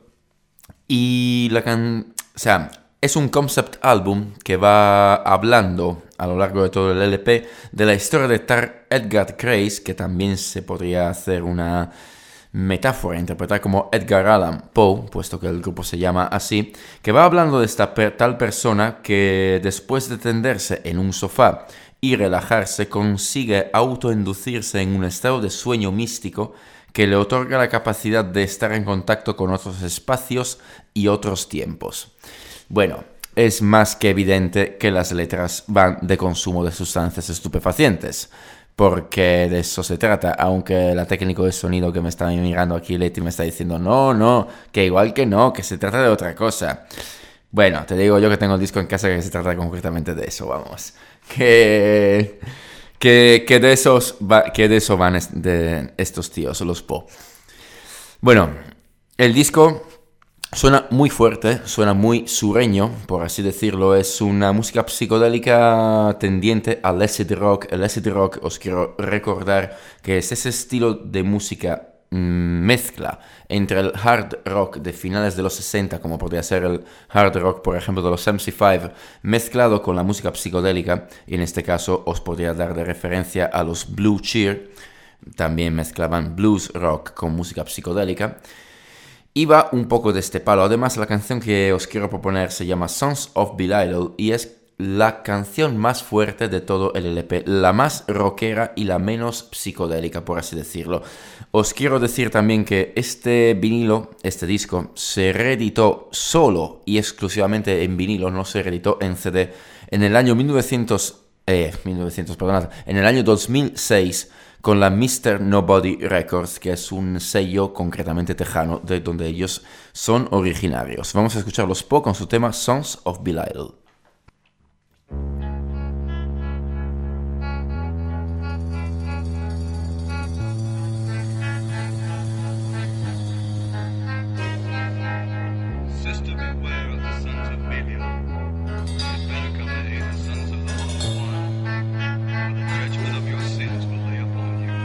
Y la can... O sea, es un concept album que va hablando a lo largo de todo el L P de la historia de Tar Edgar Crace, que también se podría hacer una metáfora, interpretar como Edgar Allan Poe, puesto que el grupo se llama así, que va hablando de esta per- tal persona que después de tenderse en un sofá y relajarse consigue autoinducirse en un estado de sueño místico que le otorga la capacidad de estar en contacto con otros espacios y otros tiempos. Bueno, es más que evidente que las letras van de consumo de sustancias estupefacientes, porque de eso se trata, aunque la técnico de sonido que me está mirando aquí, Leti, me está diciendo no, no, que igual que no, que se trata de otra cosa. Bueno, te digo yo que tengo el disco en casa que se trata concretamente de eso, vamos. Que, que, que, de, esos va, que de eso van es, de estos tíos, los Po. Bueno, el disco suena muy fuerte, suena muy sureño, por así decirlo. Es una música psicodélica tendiente al acid rock. El acid rock, os quiero recordar que es ese estilo de música mmm, mezcla entre el hard rock de finales de los sesenta, como podría ser el hard rock, por ejemplo, de los M C cinco, mezclado con la música psicodélica, y en este caso os podría dar de referencia a los Blue Cheer. También mezclaban blues rock con música psicodélica. Y va un poco de este palo. Además, la canción que os quiero proponer se llama Sons of Belial y es la canción más fuerte de todo el L P, la más rockera y la menos psicodélica, por así decirlo. Os quiero decir también que este vinilo, este disco, se reeditó solo y exclusivamente en vinilo, no se reeditó en C D, en el año mil novecientos, eh, mil novecientos, perdonad, en el año dos mil seis, con la mister Nobody Records, que es un sello concretamente tejano, de donde ellos son originarios. Vamos a escuchar los Po con su tema Sons of Belial. Sister, beware of the sons of Belial. You'd better come to hate the sons of the Holy One, for the judgment of your sins will lay upon you.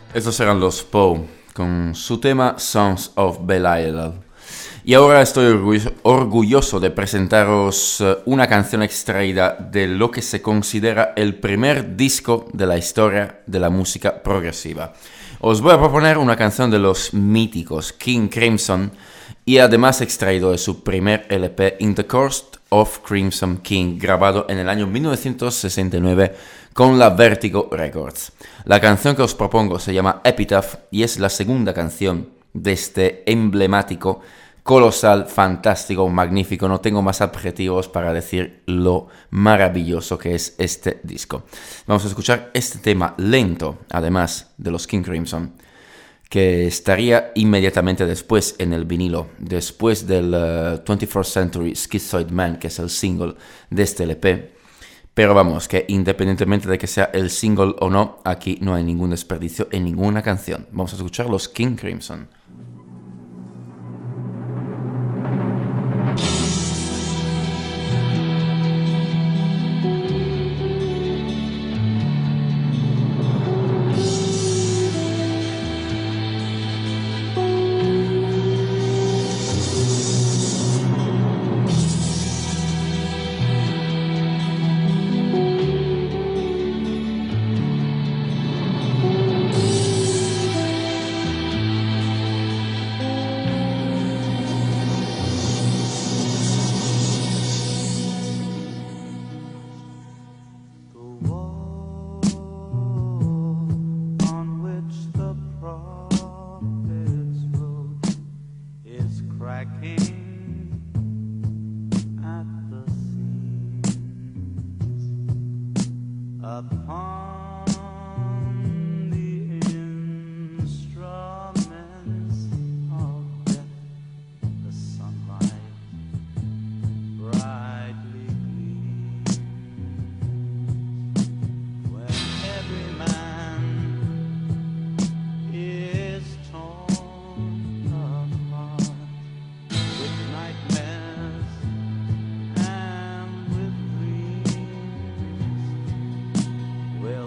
Estos eran los Poe con su tema Sons of Belial. Y ahora estoy orgulloso, orgulloso de presentaros uh, una canción extraída de lo que se considera el primer disco de la historia de la música progresiva. Os voy a proponer una canción de los míticos King Crimson y además extraído de su primer L P In the Court of Crimson King, grabado en el año mil novecientos sesenta y nueve con la Vertigo Records. La canción que os propongo se llama Epitaph y es la segunda canción de este emblemático, colosal, fantástico, magnífico, no tengo más adjetivos para decir lo maravilloso que es este disco. Vamos a escuchar este tema lento, además de los King Crimson, que estaría inmediatamente después en el vinilo, después del uh, twenty-first Century Schizoid Man, que es el single de este L P. Pero vamos, que independientemente de que sea el single o no, aquí no hay ningún desperdicio en ninguna canción. Vamos a escuchar los King Crimson. Well,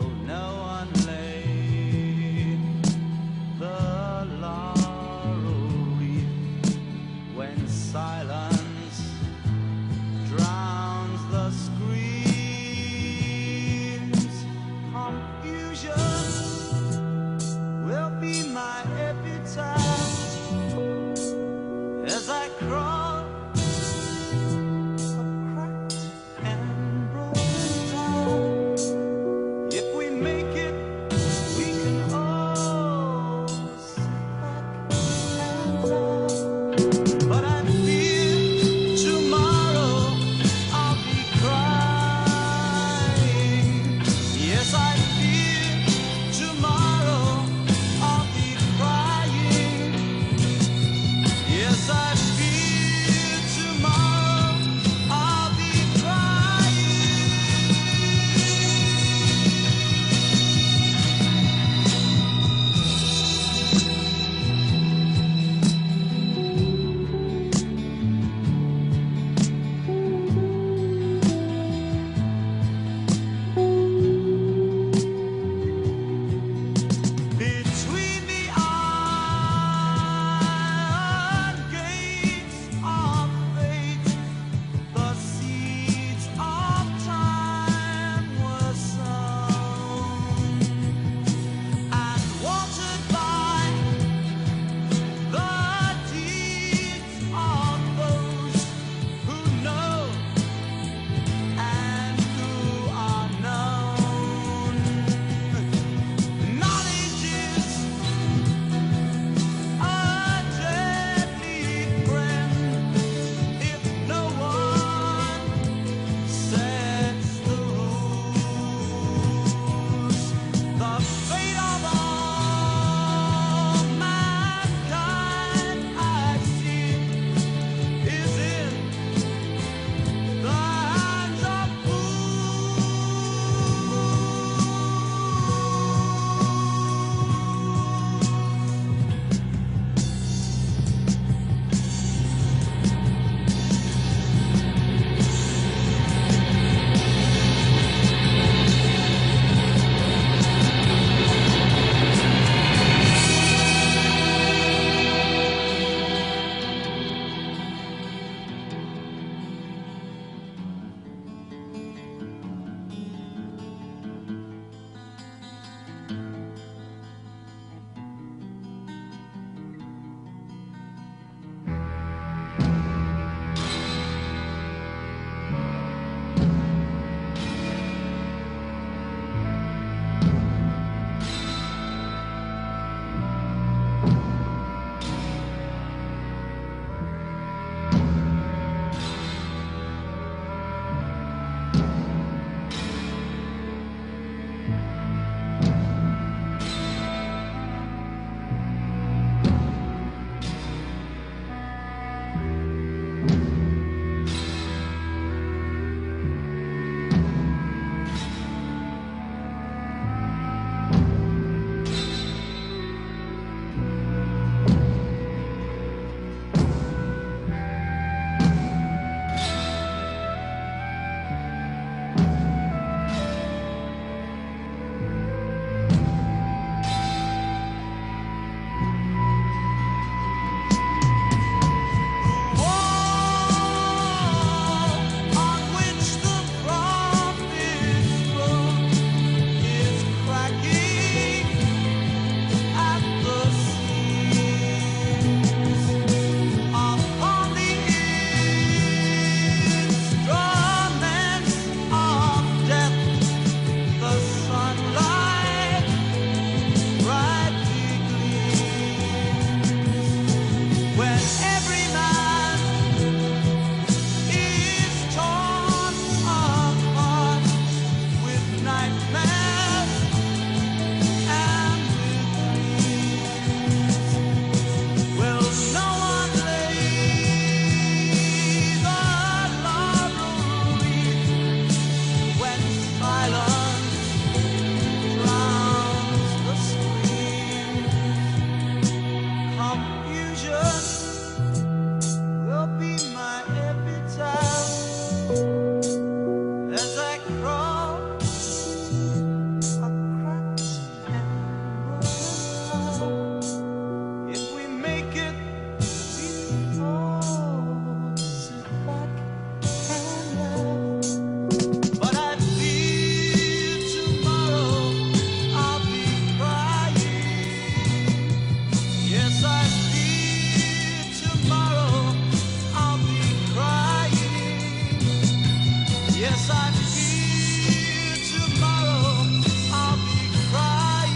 Yes, I'm here tomorrow. I'll be crying,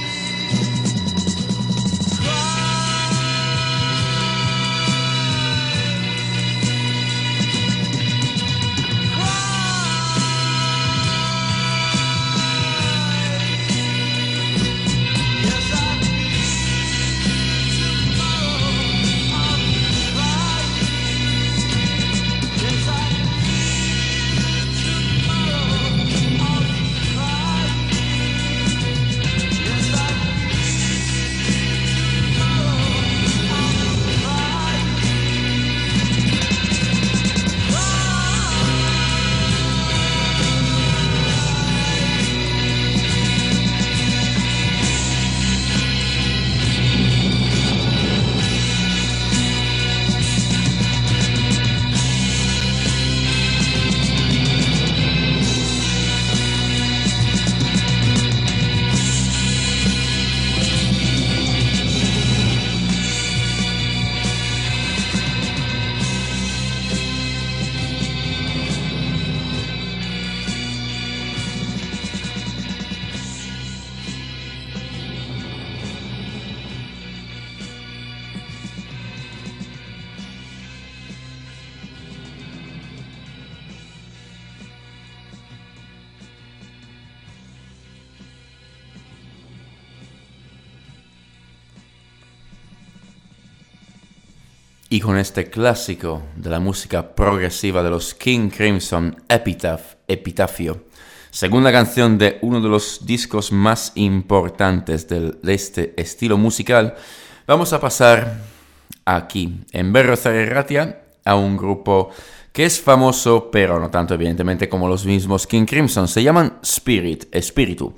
Y con este clásico de la música progresiva de los King Crimson, Epitaph, Epitafio, segunda canción de uno de los discos más importantes de este estilo musical, vamos a pasar aquí, en Berriozar y Ratia, a un grupo que es famoso, pero no tanto evidentemente como los mismos King Crimson. Se llaman Spirit, Espíritu.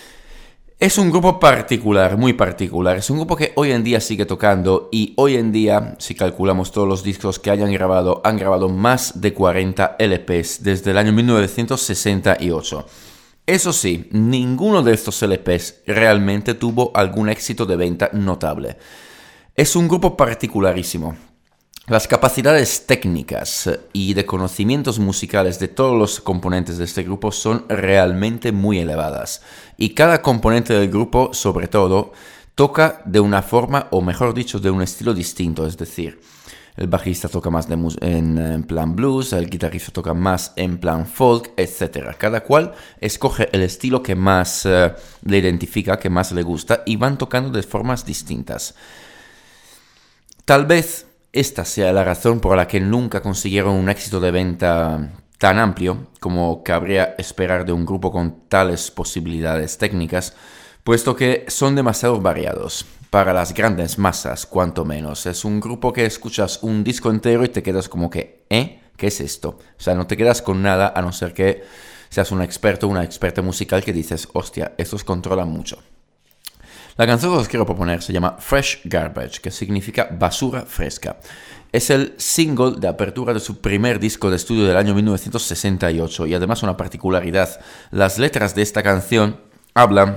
Es un grupo particular, muy particular. Es un grupo que hoy en día sigue tocando y hoy en día, si calculamos todos los discos que hayan grabado, han grabado más de cuarenta L Pes desde el año mil novecientos sesenta y ocho. Eso sí, ninguno de estos L Pes realmente tuvo algún éxito de venta notable. Es un grupo particularísimo. Las capacidades técnicas y de conocimientos musicales de todos los componentes de este grupo son realmente muy elevadas. Y cada componente del grupo, sobre todo, toca de una forma, o mejor dicho, de un estilo distinto. Es decir, el bajista toca más de mus- en, en plan blues, el guitarrista toca más en plan folk, etcétera. Cada cual escoge el estilo que más uh, le identifica, que más le gusta, y van tocando de formas distintas. Tal vez esta sea la razón por la que nunca consiguieron un éxito de venta tan amplio como cabría esperar de un grupo con tales posibilidades técnicas, puesto que son demasiado variados para las grandes masas, cuanto menos. Es un grupo que escuchas un disco entero y te quedas como que, ¿eh? ¿Qué es esto? O sea, no te quedas con nada a no ser que seas un experto o una experta musical que dices, hostia, estos controlan mucho. La canción que os quiero proponer se llama Fresh Garbage, que significa basura fresca. Es el single de apertura de su primer disco de estudio del año mil novecientos sesenta y ocho y además una particularidad. Las letras de esta canción hablan,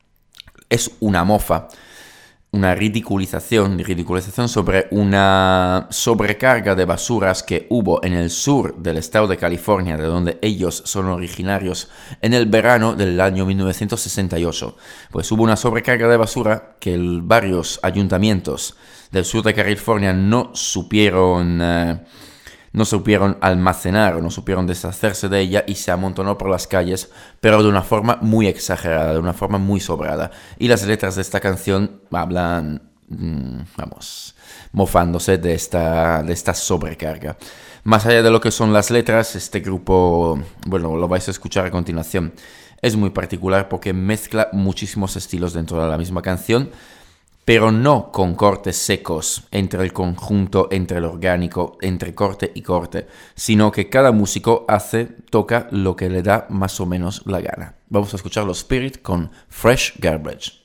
es una mofa, una ridiculización, ridiculización sobre una sobrecarga de basuras que hubo en el sur del estado de California, de donde ellos son originarios, en el verano del año mil novecientos sesenta y ocho. Pues hubo una sobrecarga de basura que el, varios ayuntamientos del sur de California no supieron, eh, no supieron almacenar o no supieron deshacerse de ella y se amontonó por las calles, pero de una forma muy exagerada, de una forma muy sobrada. Y las letras de esta canción hablan, mmm, vamos, mofándose de esta, de esta sobrecarga. Más allá de lo que son las letras, este grupo, bueno, lo vais a escuchar a continuación, es muy particular porque mezcla muchísimos estilos dentro de la misma canción, pero no con cortes secos entre el conjunto, entre el orgánico, entre corte y corte, sino que cada músico hace, toca lo que le da más o menos la gana. Vamos a escuchar los Spirit con Fresh Garbage.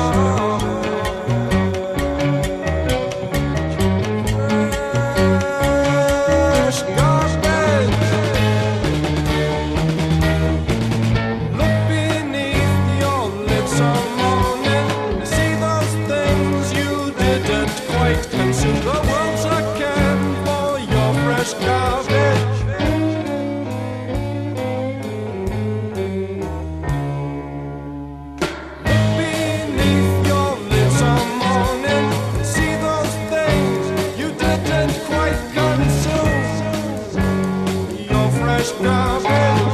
Fresh garbage. fresh garbage. Beneath your lids some morning, see those things you didn't quite consume. Your fresh garbage.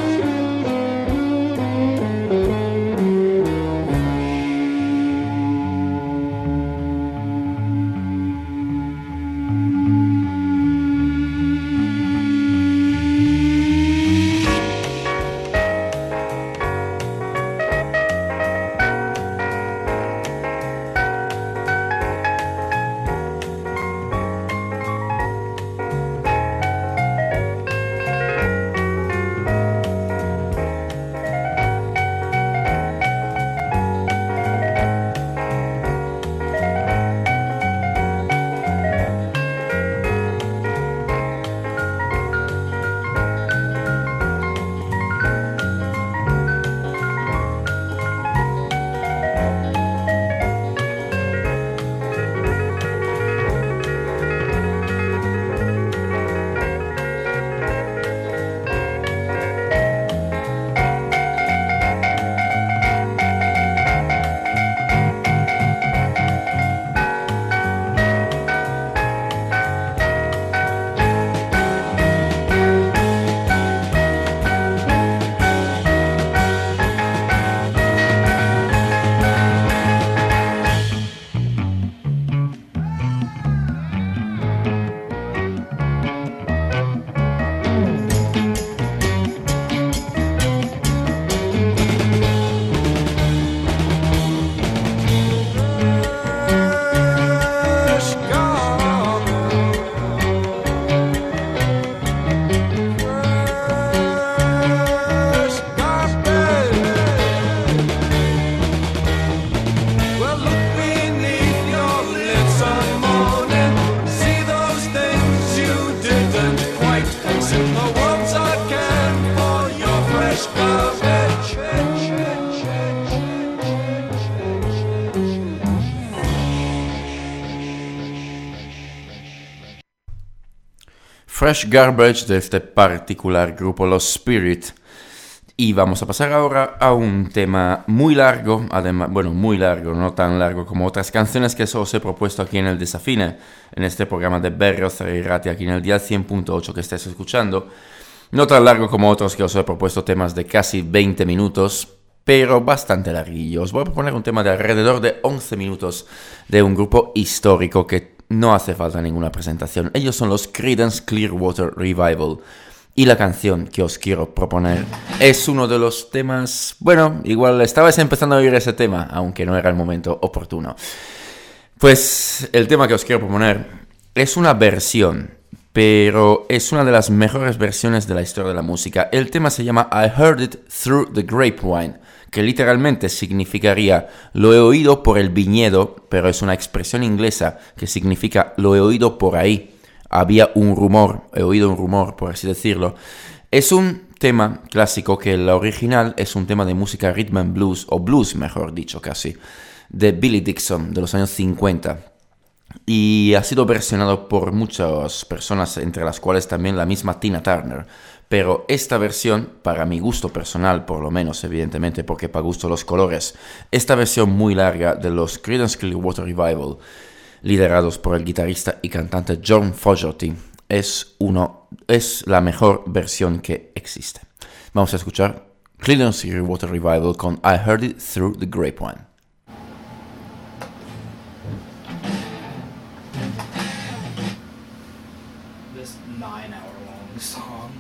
Fresh Garbage de este particular grupo, los Spirit. Y vamos a pasar ahora a un tema muy largo, además, bueno, muy largo, no tan largo como otras canciones que os he propuesto aquí en el Desafine, en este programa de Berrios y Rati, aquí en el Dial cien punto ocho que estáis escuchando. No tan largo como otros que os he propuesto, temas de casi veinte minutos, pero bastante larguillo. Os voy a proponer un tema de alrededor de once minutos de un grupo histórico que no hace falta ninguna presentación. Ellos son los Creedence Clearwater Revival. Y la canción que os quiero proponer es uno de los temas... Bueno, igual estabais empezando a oír ese tema, aunque no era el momento oportuno. Pues el tema que os quiero proponer es una versión, pero es una de las mejores versiones de la historia de la música. El tema se llama I Heard It Through the Grapevine, que literalmente significaría lo he oído por el viñedo, pero es una expresión inglesa que significa lo he oído por ahí. Había un rumor, he oído un rumor, por así decirlo. Es un tema clásico que el original es un tema de música rhythm and blues, o blues mejor dicho casi, de Billy Dixon de los años cincuenta. Y ha sido versionado por muchas personas, entre las cuales también la misma Tina Turner. Pero esta versión, para mi gusto personal, por lo menos, evidentemente, porque para gusto los colores, esta versión muy larga de los Creedence Clearwater Revival, liderados por el guitarrista y cantante John Fogerty, es, uno, es la mejor versión que existe. Vamos a escuchar Creedence Clearwater Revival con I Heard It Through the Grapevine. This nine-hour-long song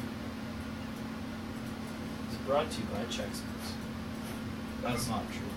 is brought to you by Checksmans. That's not true.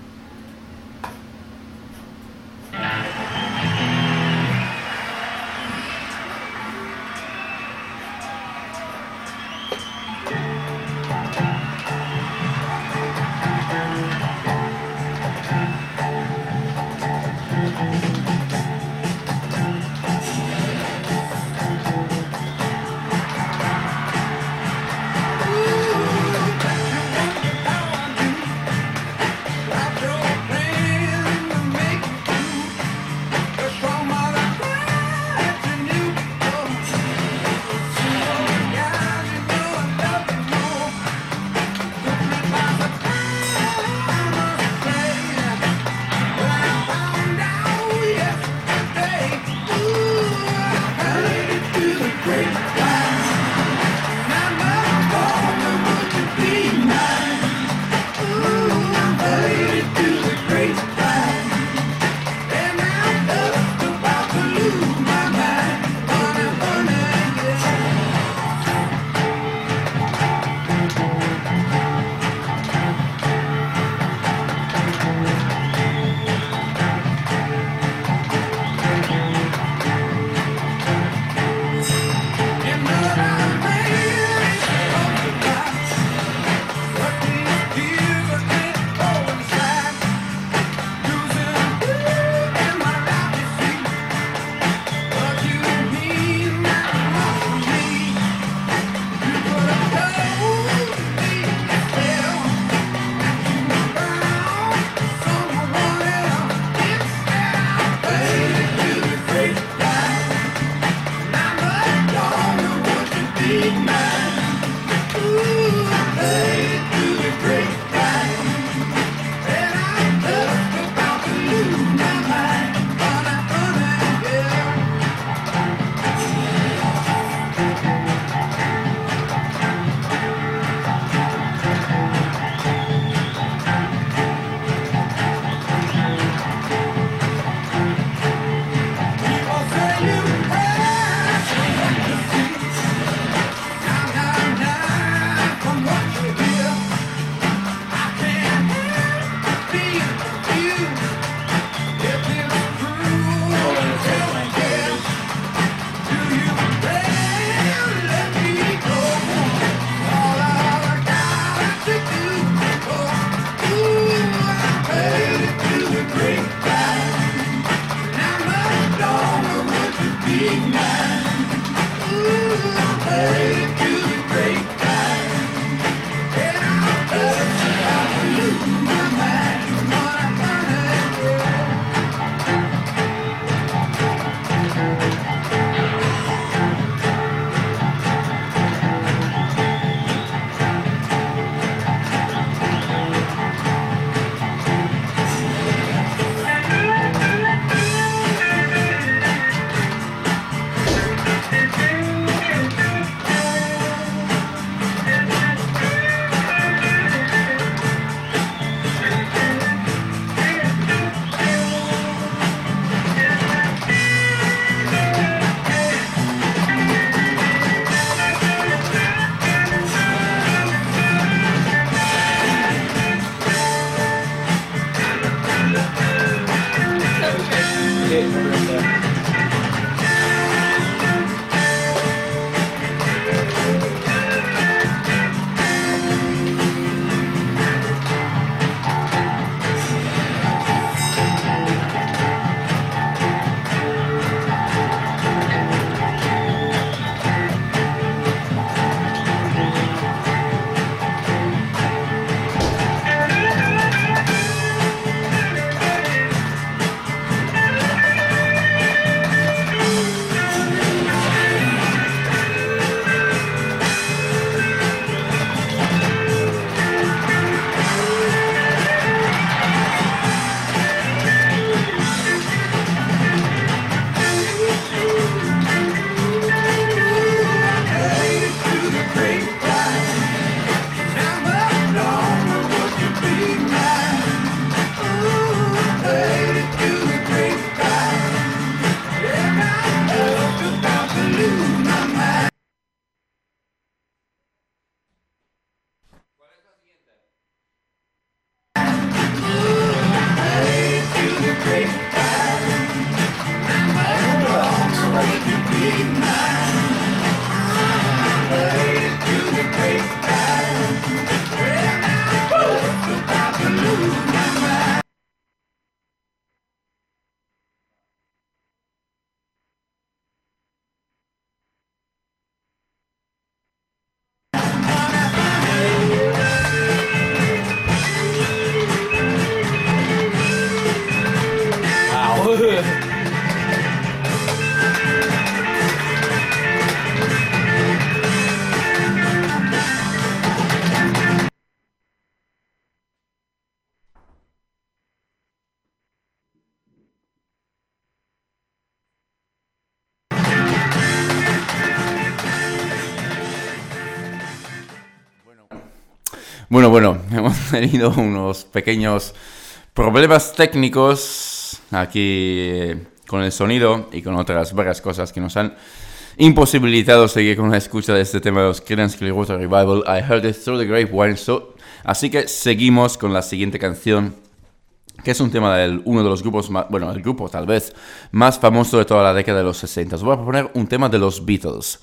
Bueno, bueno, hemos tenido unos pequeños problemas técnicos aquí eh, con el sonido y con otras varias cosas que nos han imposibilitado seguir con la escucha de este tema de los Creedence Clearwater Revival, I Heard It Through the Grapevine. So, así que seguimos con la siguiente canción, que es un tema de uno de los grupos, más, bueno, el grupo tal vez más famoso de toda la década de los sesenta. Os voy a proponer un tema de los Beatles.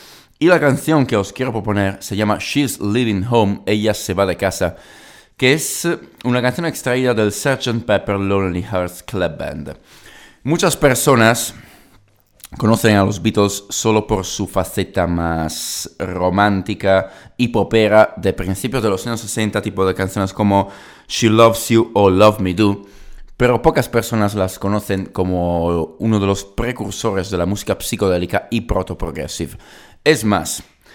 Y la canción que os quiero proponer se llama She's Leaving Home, Ella se va de casa, que es una canción extraída del sergeant Pepper Lonely Hearts Club Band. Muchas personas conocen a los Beatles solo por su faceta más romántica y popera de principios de los años sesenta, tipo de canciones como She Loves You o Love Me Do, pero pocas personas las conocen como uno de los precursores de la música psicodélica y proto-progressive. Es más,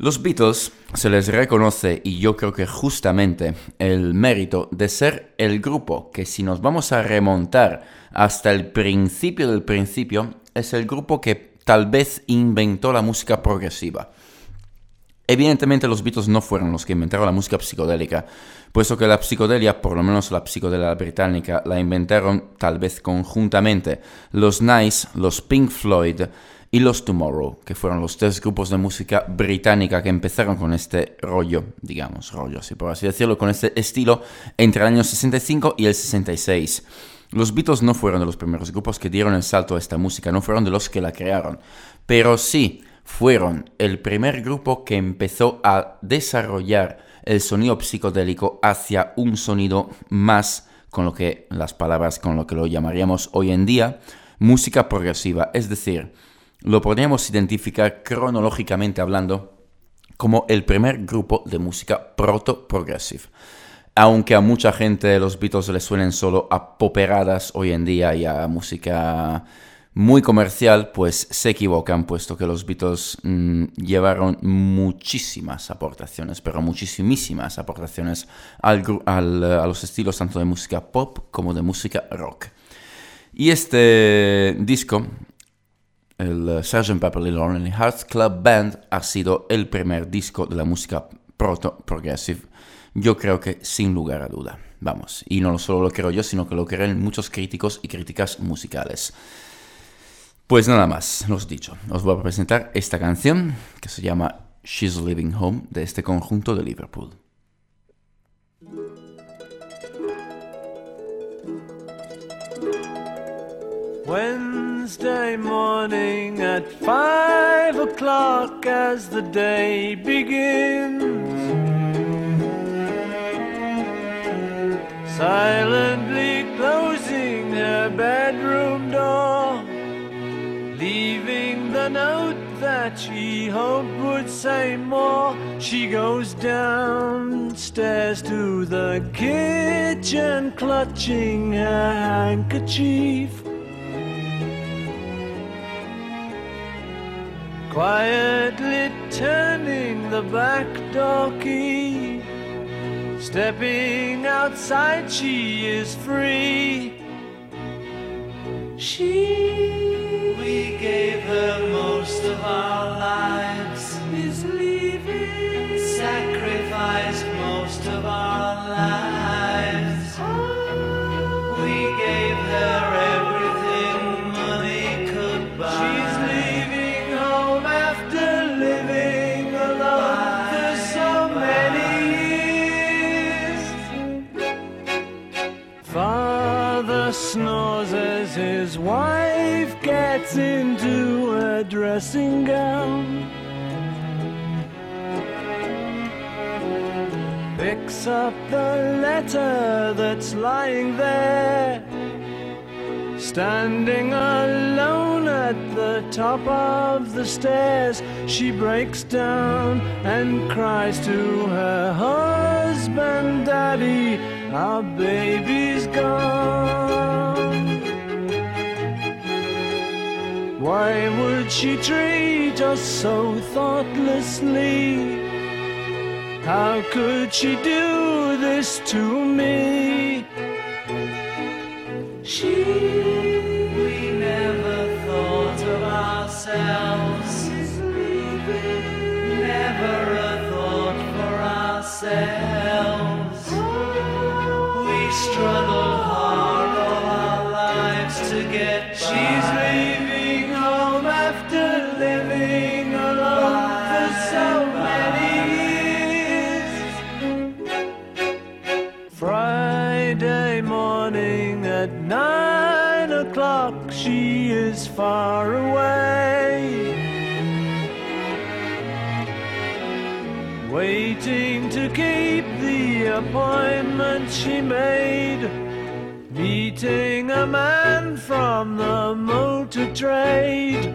Los Beatles se les reconoce, y yo creo que justamente, el mérito de ser el grupo que, si nos vamos a remontar hasta el principio del principio, es el grupo que tal vez inventó la música progresiva. Evidentemente los Beatles no fueron los que inventaron la música psicodélica, puesto que la psicodelia, por lo menos la psicodelia británica, la inventaron tal vez conjuntamente los Nice, los Pink Floyd y los Tomorrow, que fueron los tres grupos de música británica que empezaron con este rollo, digamos, rollo así por así decirlo, con este estilo entre el año sesenta y cinco y el sesenta y seis. Los Beatles no fueron de los primeros grupos que dieron el salto a esta música, no fueron de los que la crearon, pero sí fueron el primer grupo que empezó a desarrollar el sonido psicodélico hacia un sonido más, con lo que las palabras, con lo que lo llamaríamos hoy en día, música progresiva. Es decir, lo podríamos identificar cronológicamente hablando como el primer grupo de música proto-progressive. Aunque a mucha gente de los Beatles les suenen solo a poperadas hoy en día y a música muy comercial, pues se equivocan, puesto que los Beatles mmm, llevaron muchísimas aportaciones, pero muchísimas aportaciones al, al, a los estilos tanto de música pop como de música rock. Y este disco, el sergeant Pepper's Lonely Hearts Club Band, ha sido el primer disco de la música proto-progressive. Yo creo que sin lugar a duda, vamos, y no solo lo creo yo, sino que lo creen muchos críticos y críticas musicales. Pues nada más, los dicho, os voy a presentar esta canción que se llama She's Leaving Home, de este conjunto de Liverpool. Wednesday morning at five o'clock as the day begins, silently closing her bedroom door, leaving the note that she hoped would say more. She goes downstairs to the kitchen, clutching her handkerchief, quietly turning the back door key. Stepping outside, she is free. She, We gave her most of our lives, is leaving. sacrificed most of our lives. We gave her everything money could buy. She's leaving home after living alone for so many years. Father snores as his wife gets into a dressing gown, picks up the letter that's lying there. Standing alone at the top of the stairs, she breaks down and cries to her husband, "Daddy, our baby's gone." Why would she treat us so thoughtlessly? How could she do this to me? She, We never thought of ourselves, never a thought for ourselves. We struggled hard all our lives to get by. she's leaving home after living alone for so many years. Friday morning at nine o'clock, she is far away, waiting to keep the appointment she made, meeting a man from the motor trade.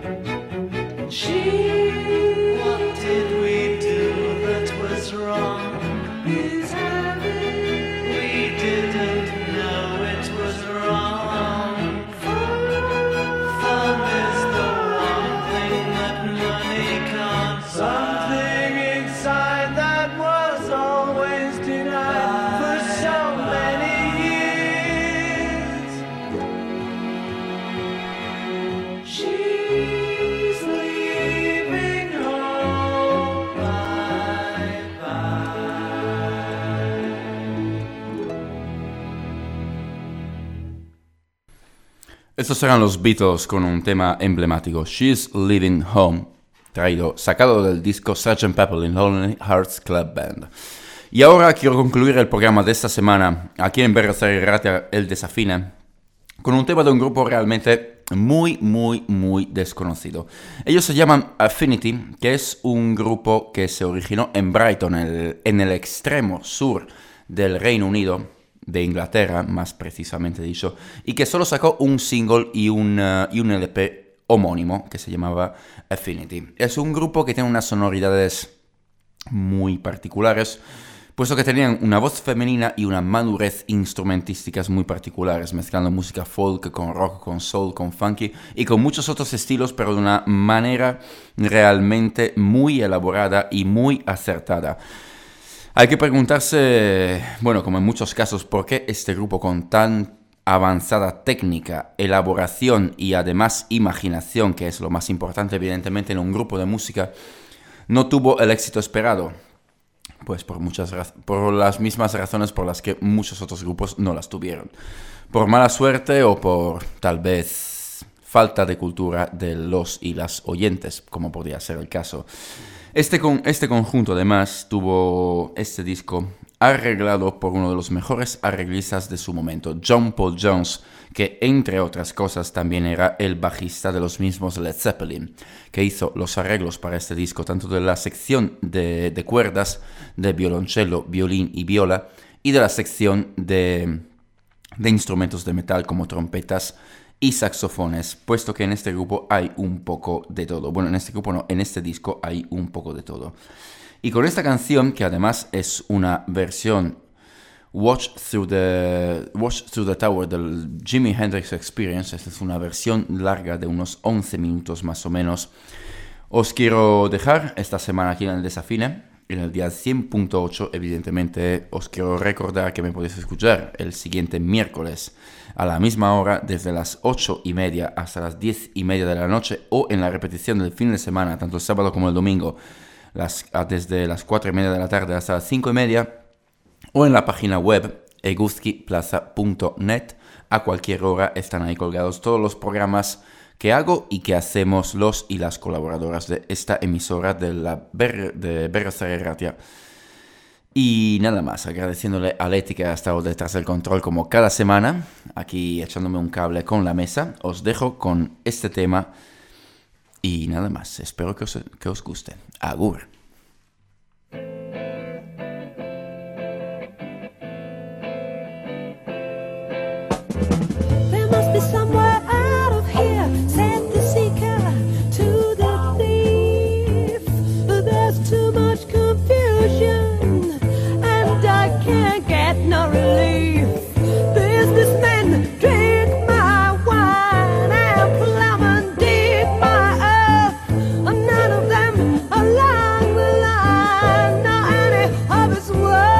She, What did we do that was wrong? is having We didn't know it was wrong. Fun is the one thing that money can't buy. something in Estos eran los Beatles con un tema emblemático, She's Leaving Home, traído, sacado del disco sergeant Pepper in Lonely Hearts Club Band. Y ahora quiero concluir el programa de esta semana, aquí en Berriozar y Ratia, El Desafine, con un tema de un grupo realmente muy, muy, muy desconocido. Ellos se llaman Affinity, que es un grupo que se originó en Brighton, el, en el extremo sur del Reino Unido, de Inglaterra, más precisamente dicho, y que solo sacó un single y un, uh, y un L P homónimo que se llamaba Affinity. Es un grupo que tiene unas sonoridades muy particulares, puesto que tenían una voz femenina y una madurez instrumentísticas muy particulares, mezclando música folk con rock, con soul, con funky y con muchos otros estilos, pero de una manera realmente muy elaborada y muy acertada. Hay que preguntarse, bueno, como en muchos casos, ¿por qué este grupo con tan avanzada técnica, elaboración y además imaginación, que es lo más importante evidentemente en un grupo de música, no tuvo el éxito esperado? Pues por, muchas raz- por las mismas razones por las que muchos otros grupos no las tuvieron. Por mala suerte o por tal vez falta de cultura de los y las oyentes, como podría ser el caso. Este, con, este conjunto además tuvo este disco arreglado por uno de los mejores arreglistas de su momento, John Paul Jones, que entre otras cosas también era el bajista de los mismos Led Zeppelin, que hizo los arreglos para este disco, tanto de la sección de, de cuerdas, de violonchelo, violín y viola, y de la sección de, de instrumentos de metal como trompetas y saxofones, puesto que en este grupo hay un poco de todo. Bueno, en este grupo no, en este disco hay un poco de todo. Y con esta canción, que además es una versión Watch Through the, Watch Through the Tower del Jimi Hendrix Experience, esta es una versión larga de unos once minutos más o menos, os quiero dejar esta semana aquí en el Desafine. En el día cien punto ocho, evidentemente, os quiero recordar que me podéis escuchar el siguiente miércoles a la misma hora, desde las ocho y media hasta las diez y media de la noche, o en la repetición del fin de semana, tanto el sábado como el domingo, las, desde las cuatro y media de la tarde hasta las cinco y media, o en la página web eguzki plaza punto net. A cualquier hora están ahí colgados todos los programas que hago y que hacemos los y las colaboradoras de esta emisora de la Ber- de Berriozar y Ratia. Y nada más, agradeciéndole a Leti que ha estado detrás del control como cada semana, aquí echándome un cable con la mesa. Os dejo con este tema y nada más, espero que os, que os guste. Agur. There must be somewhere out of here, said the seeker to the thief. But there's too much confusion, and I can't get no relief. Businessmen drink my wine, and plowmen dig my earth. And none of them along the line know any of its worth.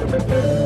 Thank